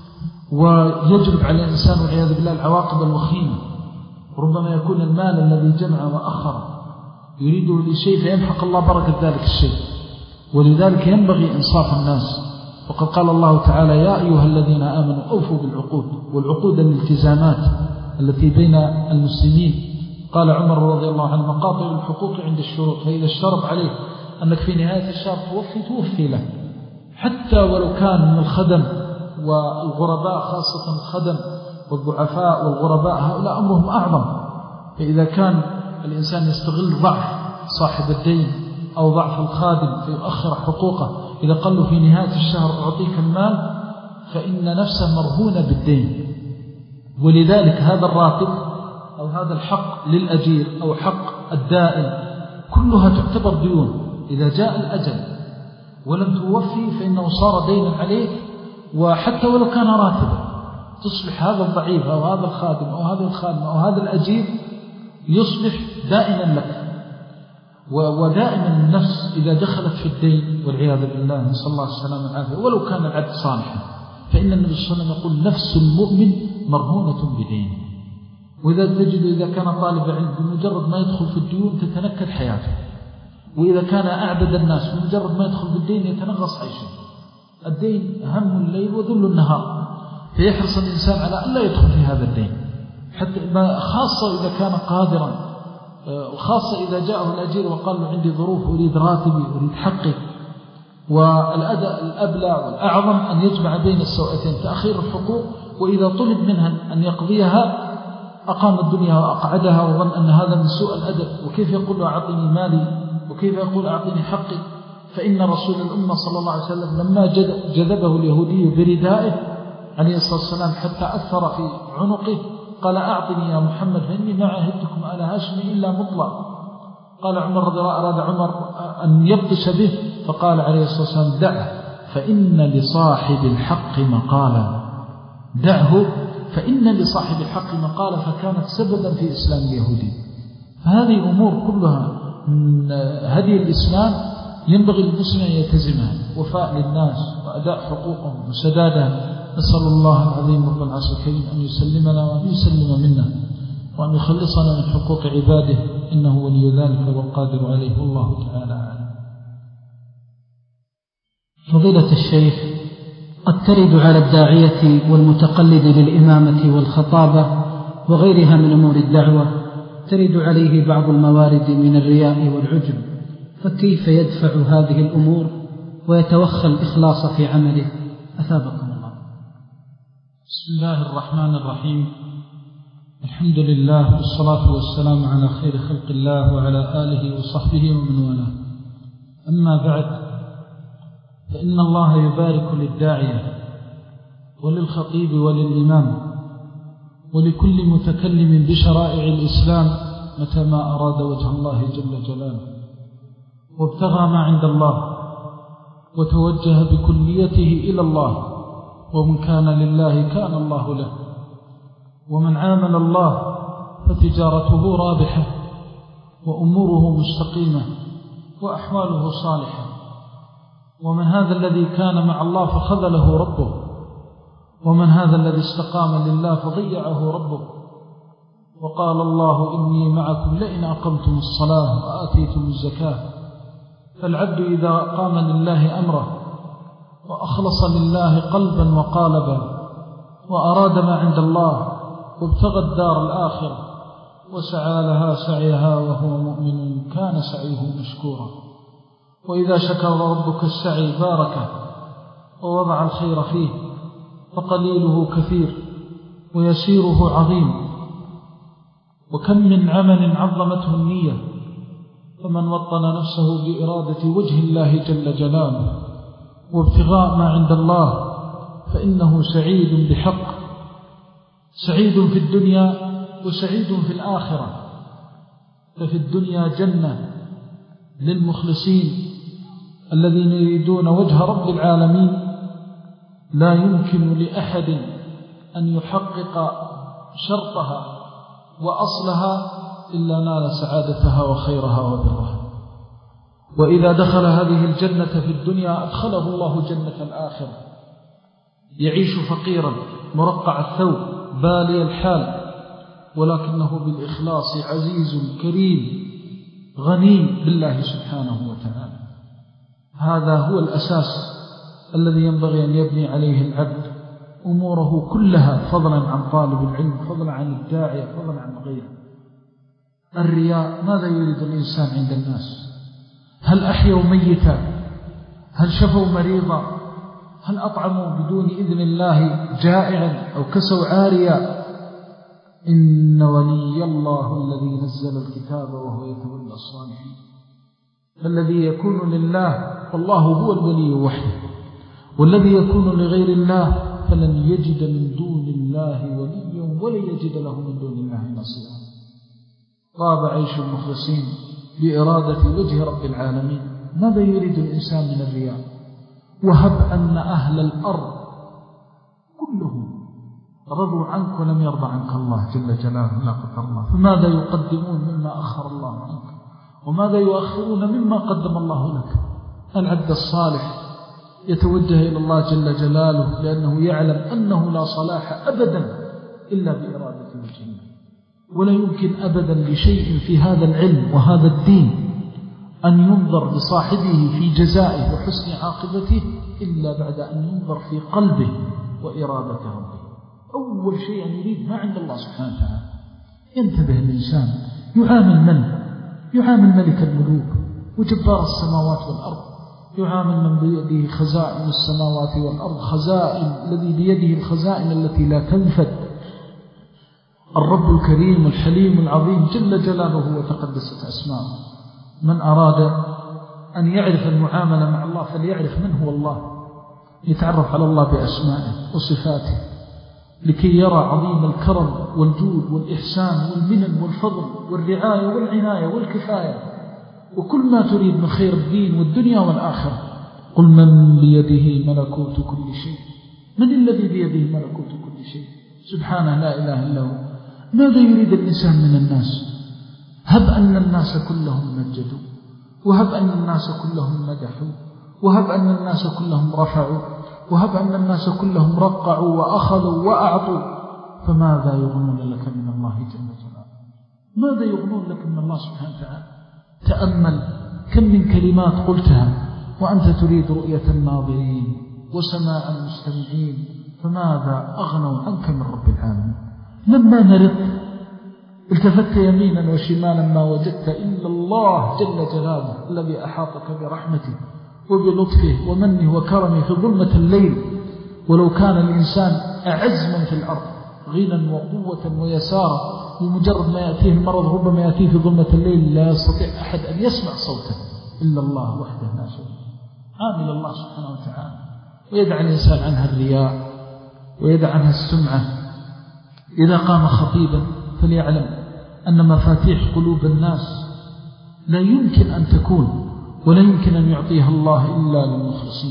ويجلب على الإنسان والعياذ بالله العواقب الوخيمة. ربما يكون المال الذي جمع وأخر يريده لشيء فيمحق الله بركة ذلك الشيء. ولذلك ينبغي إنصاف الناس. وقد قال الله تعالى يا أيها الذين آمنوا أوفوا بالعقود، والعقود الالتزامات التي بين المسلمين. قال عمر رضي الله عنه مقاطع الحقوق عند الشروط، فإذا اشترط عليه أنك في نهاية الشهر توفي توفي له، حتى ولو كان من الخدم والغرباء، خاصة الخدم والضعفاء والغرباء هؤلاء أمرهم أعظم. فإذا كان الإنسان يستغل ضعف صاحب الدين أو ضعف الخادم فيؤخر حقوقه، إذا قال له في نهاية الشهر أعطيك المال، فإن نفسه مرهونة بالدين. ولذلك هذا الراتب أو هذا الحق للأجير أو حق الدائن كلها تعتبر ديون. إذا جاء الأجل ولم توفي فإنه صار دينا عليك، وحتى ولو كان راتبا تصبح هذا الضعيف أو هذا الخادم أو هذا الخادم أو هذا الأجير يصبح دائما لك. ودائما النفس إذا دخلت في الدين والعياذ بالله نسأل الله السلامة والعافية، ولو كان العبد صالحا، فإن النبي صلى الله عليه وسلم يقول نفس المؤمن مرهونة بدينه. وإذا تجد إذا كان طالب علم بمجرد ما يدخل في الديون تتنكد حياته، وإذا كان أعبد الناس بمجرد ما يدخل في الدين يتنغص عيشه. الدين هم الليل وذل النهار، فيحرص الإنسان على أن لا يدخل في هذا الدين، حتى خاصة إذا كان قادرا، وخاصة إذا جاءه الأجير وقال له عندي ظروف أريد راتبي أريد حقي. والأداء الأبلى والأعظم أن يجمع بين السوءتين، تأخير الحقوق، وإذا طلب منها أن يقضيها أقام الدنيا وأقعدها وظن أن هذا من سوء الأدب. وكيف يقول له أعطني مالي، وكيف يقول أعطني حقي؟ فإن رسول الأمة صلى الله عليه وسلم لما جذبه اليهودي بردائه عليه الصلاة والسلام حتى أثر في عنقه قال أعطني يا محمد فإني ما عهدتكم على هاشم إلا مطلق. قال عمر رضي الله أراد عمر أن يبطش به، فقال عليه الصلاة والسلام دعه فإن لصاحب الحق مقالا، دعه فإن لصاحب الحق مقالا، فكانت سببا في إسلام اليهودي. فهذه أمور كلها من هدي الإسلام ينبغي للمسلم أن يلتزمها، وفاء للناس وأداء حقوقهم وسدادها. نسأل الله العظيم رب العرش الكريم أن يسلمنا وأن يسلم منا. وأن يخلصنا من حقوق عباده، إنه ولي ذلك والقادر عليه، والله تعالى أعلم. فضيلة الشيخ، قد ترد على الداعية والمتقلد للإمامة والخطابة وغيرها من أمور الدعوة ترد عليه بعض الموارد من الرياء والعجب، فكيف يدفع هذه الأمور ويتوخى الإخلاص في عمله؟ أثابكم الله. بسم الله الرحمن الرحيم، الحمد لله والصلاة والسلام على خير خلق الله وعلى آله وصحبه ومن والاه. أما بعد، فإن الله يبارك للداعية وللخطيب وللإمام ولكل متكلم بشرائع الإسلام متى ما أراد وجه الله جل جلاله وابتغى ما عند الله وتوجه بكليته إلى الله، ومن كان لله كان الله له، ومن عامل الله فتجارته رابحة وأموره مستقيمة وأحواله صالحة، ومن هذا الذي كان مع الله فخذله ربه، ومن هذا الذي استقام لله فضيعه ربه. وقال الله إني معكم لئن أقمتم الصلاة وآتيتم الزكاة. فالعبد إذا قام لله أمره وأخلص لله قلبا وقالبا وأراد ما عند الله وابتغى الدار الآخرة وسعى لها سعيها وهو مؤمن كان سعيه مشكورا. وإذا شكر ربك السعي باركه ووضع الخير فيه، فقليله كثير ويسيره عظيم. وكم من عمل عظمته النية، فمن وطن نفسه بإرادة وجه الله جل جلاله وابتغاء ما عند الله فإنه سعيد بحق، سعيد في الدنيا وسعيد في الآخرة. ففي الدنيا جنة للمخلصين الذين يريدون وجه رب العالمين، لا يمكن لأحد أن يحقق شرطها وأصلها إلا نال سعادتها وخيرها وبرها. وإذا دخل هذه الجنة في الدنيا أدخله الله جنة الآخرة، يعيش فقيرا مرقع الثوب بالي الحال، ولكنه بالإخلاص عزيز كريم غني بالله سبحانه وتعالى. هذا هو الأساس الذي ينبغي أن يبني عليه العبد أموره كلها، فضلا عن طالب العلم، فضلا عن الداعية، فضلا عن غيره. الرياء ماذا يريد الإنسان عند الناس؟ هل أحيوا ميتا؟ هل شفوا مريضا؟ هل أطعموا بدون إذن الله جائعا أو كسوا عاريا؟ إن ولي الله الذي نزل الكتاب وهو يتولى الصالحين. فالذي يكون لله فالله هو الولي وحده، والذي يكون لغير الله فلن يجد من دون الله وليا ولا يجد له من دون الله نصيرا. طاب عيش المخلصين بإرادة وجه رب العالمين. ماذا يريد الإنسان من الرياء؟ وهب أن أهل الأرض كلهم رضوا عنك ولم يرضى عنك الله جل جلاله، لا قدر الله، فماذا يقدمون مما أخر الله عنك؟ وماذا يؤخرون مما قدم الله لك؟ العبد الصالح يتوجه إلى الله جل جلاله لأنه يعلم أنه لا صلاح أبدا إلا بإرادة وجهه، ولا يمكن أبدا لشيء في هذا العلم وهذا الدين أن ينظر لصاحبه في جزائه وحسن عاقبته إلا بعد أن ينظر في قلبه وإرادة ربه. أول شيء أن يريد ما عند الله سبحانه وتعالى. ينتبه الإنسان، يعامل من؟ يعامل ملك الملوك وجبار السماوات والأرض، يعامل من بيده خزائن السماوات والأرض، خزائن الذي بيده الخزائن التي لا تنفد، الرب الكريم الحليم العظيم جل جلاله وتقدست أسماؤه. من أراد أن يعرف المعاملة مع الله فليعرف من هو الله، يتعرف على الله بأسمائه وصفاته لكي يرى عظيم الكرم والجود والإحسان والمنن والفضل والرعاية والعناية والكفاية وكل ما تريد من خير الدين والدنيا والآخرة. قل من بيده ملكوت كل شيء. من الذي بيده ملكوت كل شيء؟ سبحانه لا إله إلا هو. ماذا يريد الإنسان من الناس؟ هب أن الناس كلهم مجدوا، وهب أن الناس كلهم مدحوا، وهب أن الناس كلهم رفعوا، وهب أن الناس كلهم رقعوا وأخذوا وأعطوا، فماذا يغنون لك من الله جل جلاله؟ ماذا يغنون لك من الله سبحانه وتعالى؟ تأمل كم من كلمات قلتها وأنت تريد رؤية الناظرين وسماع المستمعين، فماذا أغنوا عنك من رب العالمين؟ لما مرضت التفت يمينا وشمالا ما وجدت إلا الله جل جلاله الذي أحاطك برحمته وبلطفه ومنه وكرمه في ظلمة الليل. ولو كان الإنسان أعز من في الأرض غنى وقوة ويسارا، بمجرد ما يأتيه المرض ربما يأتيه في ظلمة الليل لا يستطيع أحد أن يسمع صوته إلا الله وحده لا شريك له، عامل الله سبحانه وتعالى. ويدع الإنسان عنها الرياء ويدع عنها السمعة. إذا قام خطيبا فليعلم أن مفاتيح قلوب الناس لا يمكن أن تكون ولا يمكن أن يعطيها الله إلا للمخلصين،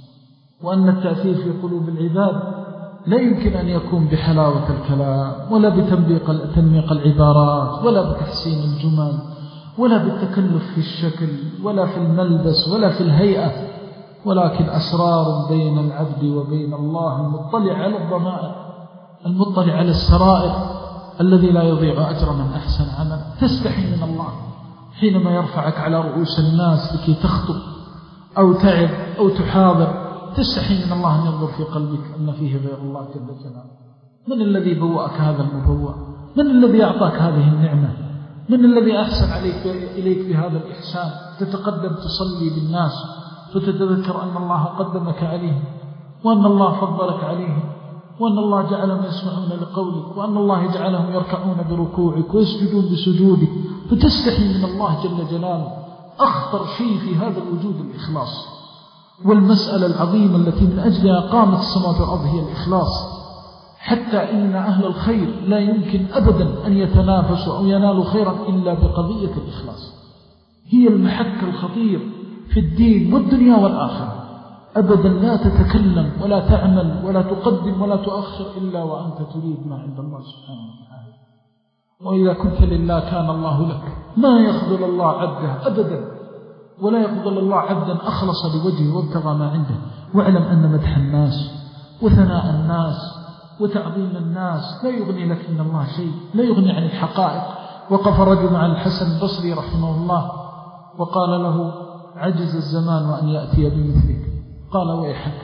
وأن التأثير في قلوب العباد لا يمكن أن يكون بحلاوة الكلام ولا بتنميق العبارات ولا بتحسين الجمل ولا بالتكلف في الشكل ولا في الملبس ولا في الهيئة، ولكن أسرار بين العبد وبين الله، المطلع على الضمائر المطلع على السرائر الذي لا يضيع أجر من أحسن عمل. تستحي من الله حينما يرفعك على رؤوس الناس لكي تخطب أو تعب أو تحاضر، تستحي من الله أن ينظر في قلبك أن فيه غير الله جل جلاله. من الذي بوأك هذا المبوأ؟ من الذي أعطاك هذه النعمة؟ من الذي أحسن عليك إليك بهذا الإحسان؟ تتقدم تصلي بالناس فتتذكر أن الله قدمك عليه، وأن الله فضلك عليه، وأن الله جعلهم يسمعون لقولك، وأن الله جعلهم يركعون بركوعك ويسجدون بسجودك، فتستحي من الله جل جلاله. أخطر شيء في هذا الوجود الإخلاص، والمسألة العظيمة التي من أجلها قامت السماوات والأرض هي الإخلاص. حتى إن أهل الخير لا يمكن أبدا أن يتنافسوا أو ينالوا خيرا إلا بقضية الإخلاص، هي المحك الخطير في الدين والدنيا والآخرة. أبدا لا تتكلم ولا تعمل ولا تقدم ولا تؤخر إلا وأنت تريد ما عند الله سبحانه وتعالى. وإذا كنت لله كان الله لك، ما يخذل الله عبده أبدا، ولا يخذل الله عبدا أخلص لوجهه وابتغى ما عنده. واعلم أن مدح الناس وثناء الناس وتعظيم الناس لا يغني لك من الله شيء، لا يغني عن الحقائق. وقف رجل مع الحسن البصري رحمه الله وقال له: عجز الزمان وأن يأتي بمثلك. قال: ويحك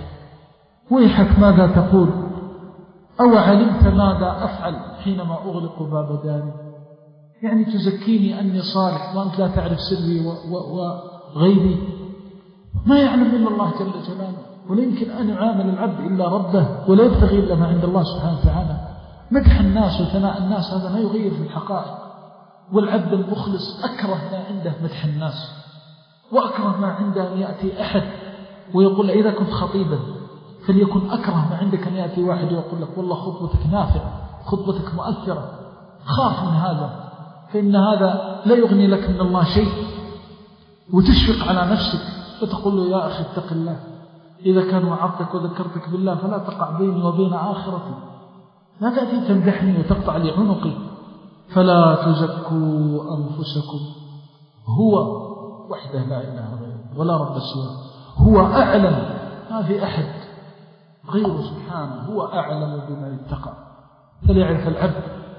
ويحك ماذا تقول؟ أو علمت ماذا أفعل حينما أغلق باب داري؟ يعني تزكيني أني صالح وأنت لا تعرف سري وغيبي؟ ما يعلم إلا الله جل جلاله، ولا يمكن أن يعامل العبد إلا ربه، ولا يبتغي إلا ما عند الله سبحانه وتعالى. مدح الناس وثناء الناس هذا لا يغير في الحقائق، والعبد المخلص أكره ما عنده مدح الناس، وأكره ما عنده أن يأتي أحد ويقول: إذا كنت خطيبا فليكن أكره ما عندك أن يأتي واحد ويقول لك: والله خطبتك نافعة، خطبتك مؤثرة. خاف من هذا، فإن هذا لا يغني لك من الله شيء، وتشفق على نفسك فتقول له: يا أخي اتق الله، إذا كان وعظتك وذكرتك بالله فلا تقع بيني وبين آخرتي، لا تأتي تمدحني وتقطع لي عنقي. فلا تزكوا أنفسكم، هو وحده لا إله غيره ولا رب سواه، هو أعلم، ما في أحد غيره سبحانه، هو أعلم بما يتقى. فليعرف العبد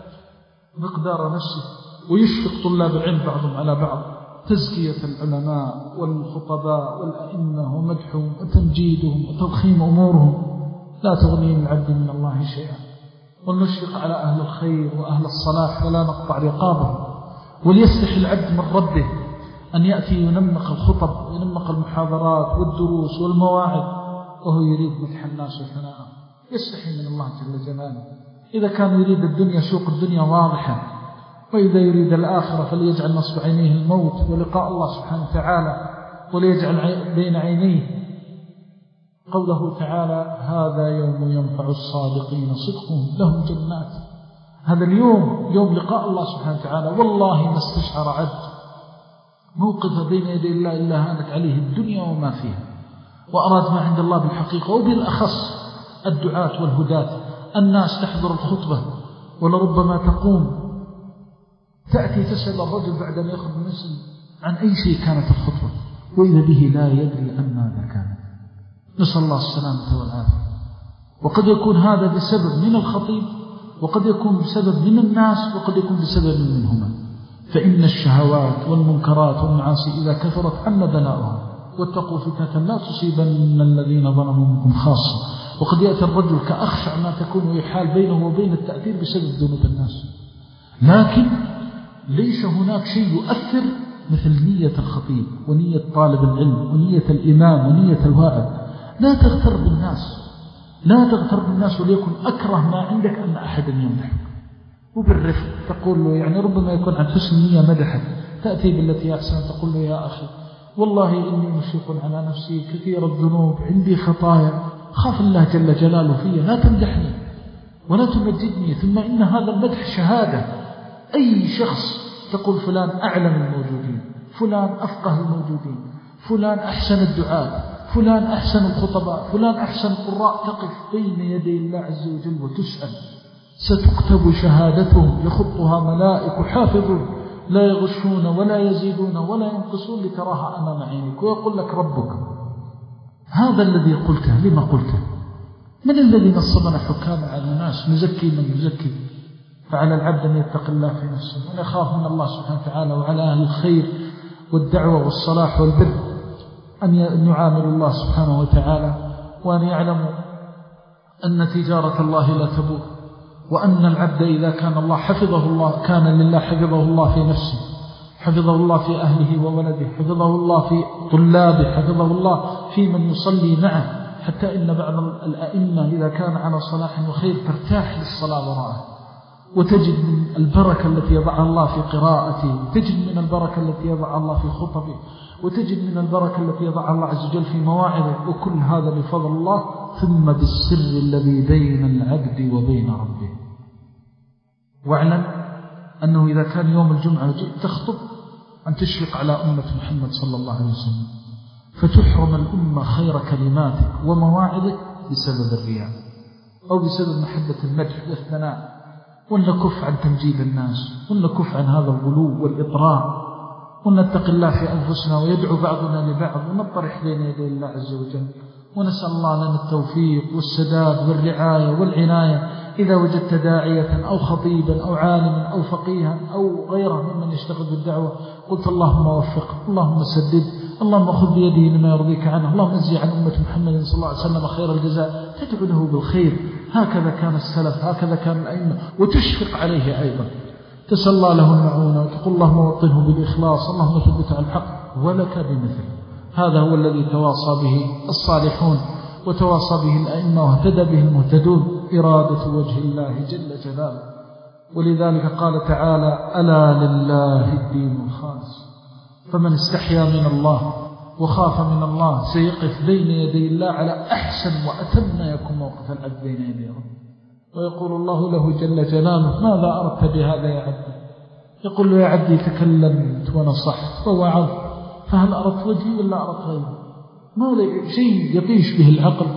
مقدار نفسه ويشفق طلاب العلم بعضهم على بعض، تزكية العلماء والخطباء والأئمة ومدحهم وتمجيدهم وتضخيم أمورهم لا تغني العبد من الله شيئا. ونشفق على أهل الخير وأهل الصلاح ولا نقطع رقابهم. وليستحي العبد من ربه أن يأتي ينمق الخطب وينمق المحاضرات والدروس والمواعظ وهو يريد مدح الناس وثناءهم. يستحي من الله جل جلاله. إذا كان يريد الدنيا سوق الدنيا واضحة، وإذا يريد الآخرة فليجعل نصب عينيه الموت ولقاء الله سبحانه وتعالى، وليجعل بين عينيه قوله تعالى: هذا يوم ينفع الصادقين صدقهم لهم جنات. هذا اليوم يوم لقاء الله سبحانه وتعالى. والله ما استشعر عبد موقف بين يدي الله إلا هانت عليه الدنيا وما فيها، وأراد ما عند الله بالحقيقة. وبالأخص الدعاة والهداة، الناس تحضر الخطبة ولربما تقوم تأتي تسأل الرجل بعد أن يأخذ المسلم عن أي شيء كانت الخطبة، وإذا به لا يدري عن ماذا كانت. نسأل الله السلامة والعافية. وقد يكون هذا بسبب من الخطيب، وقد يكون بسبب من الناس، وقد يكون بسبب منهما. فإن الشهوات والمنكرات والمعاصي إذا كثرت عم بلاؤها. واتقوا فتنة لا تصيبن الذين ظلموا منكم خاصة. وقد يأتي الرجل كأخشع ما تكون يحال بينه وبين التأثير بسبب ذنوب الناس، لكن ليس هناك شيء يؤثر مثل نية الخطيب ونية طالب العلم ونية الإمام ونية الواعظ. لا تغتر بالناس، لا تغتر بالناس، وليكن أكره ما عندك أن أحدا يمدحك، وبالرفق تقول له، يعني ربما يكون عن حسن نية مدحك، تأتي بالتي أحسن تقول له يا أخي والله إني مشفق على نفسي كثير الذنوب، عندي خطايا، خاف الله جل جلاله فيها، لا تمدحني ولا تمجدني. ثم إن هذا المدح شهادة. أي شخص تقول فلان أعلم الموجودين، فلان أفقه الموجودين، فلان أحسن الدعاء، فلان أحسن الخطباء، فلان أحسن القراء، تقف بين يدي الله عز وجل وتسأل، ستكتب شهادتهم يخطها ملائك حافظون لا يغشون ولا يزيدون ولا ينقصون لتراها أمام عينك. ويقول لك ربك هذا الذي قلته لما قلته؟ من الذي نصبنا حكاما على الناس نزكي من يزكي؟ فعلى العبد أن يتقي الله في نفسه وأن يخاف من الله سبحانه وتعالى، وعلى أهل الخير والدعوة والصلاح والبر أن يعامل الله سبحانه وتعالى، وأن يعلموا أن تجارة الله لا تبور، وأن العبد إذا كان الله حفظه الله كان لله، حفظه الله في نفسه، حفظه الله في أهله وولده، حفظه الله في طلابه، حفظه الله في من يصلي معه، حتى إن بعض الأئمة إذا كان على صلاح وخير ترتاح للصلاة وراءه، وتجد من البركة التي يضعها الله في قراءته، تجد من البركة التي يضعها الله في خطبه، وتجد من البركة التي يضعها الله عز وجل في مواعظه، وكل هذا بفضل الله، ثم بالسر الذي بين العبد وبين ربه. واعلم أنه إذا كان يوم الجمعة جئت تخطب أن تشفق على أمة محمد صلى الله عليه وسلم، فتحرم الأمة خير كلماتك ومواعظك بسبب الرياء أو بسبب محبة المدح والثناء، ونكف عن تمجيد الناس، ونكف عن هذا الغلو والإطراء، ونتق الله في أنفسنا، ويدعو بعضنا لبعض، ونطرح بين يدي الله عز وجل، ونسأل الله لنا التوفيق والسداد والرعاية والعناية. إذا وجدت داعية أو خطيبا أو عالما أو فقيها أو غيره ممن يشتغل بالدعوة، قلت اللهم وفق، اللهم سدد، اللهم خذ بيده لما يرضيك عنه، اللهم نزي عن أمة محمد صلى الله عليه وسلم خير الجزاء، تدعو له بالخير. هكذا كان السلف، هكذا كان الأئمة، وتشفق عليه أيضا، تسأل الله له المعونة، وتقول اللهم وطنه بالإخلاص، اللهم ثبت على الحق، ولك بمثل. هذا هو الذي تواصى به الصالحون وتواصى به الأئمة واهتدى به المهتدون، إرادة وجه الله جل جلاله. ولذلك قال تعالى ألا لله الدين الخالص، فمن استحيا من الله وخاف من الله سيقف بين يدي الله على أحسن وأتم ما يكون موقف العبد بين يدي ربه، ويقول الله له جل جلاله ماذا أردت بهذا يا عبدي؟ يقول له يا عبدي تكلمت ونصحت ووعظت، فهل أردت وجهي ولا أردت غيره؟ ما شيء يطيش به العقل.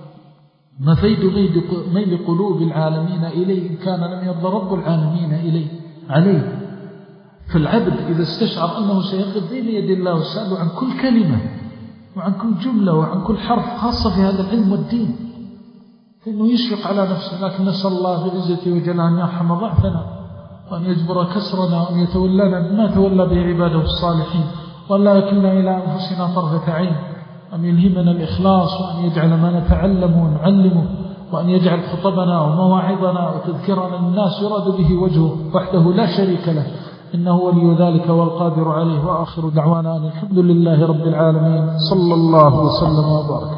نفيد ميل قلوب العالمين إليه إن كان لم يرضى رب العالمين إليه عليه. فالعبد إذا استشعر أنه سيقف بين يدي الله وسأله عن كل كلمة وعن كل جملة وعن كل حرف، خاصة في هذا العلم والدين، فإنه يشفق على نفسه. لكن نسأل الله بعزته وجلاله أن يرحم ضعفنا، وأن يجبر كسرنا، وأن يتولانا بما تولى به عباده الصالحين، وأن لا يكلنا إلى أنفسنا طرفة عين، أن يلهمنا الإخلاص، وأن يجعل ما نتعلم ونعلمه، وأن يجعل خطبنا ومواعظنا وتذكرنا الناس يراد به وجهه وحده لا شريك له، إنه ولي ذلك والقادر عليه. وآخر دعوانا أن الحمد لله رب العالمين، صلى الله وسلم وبارك.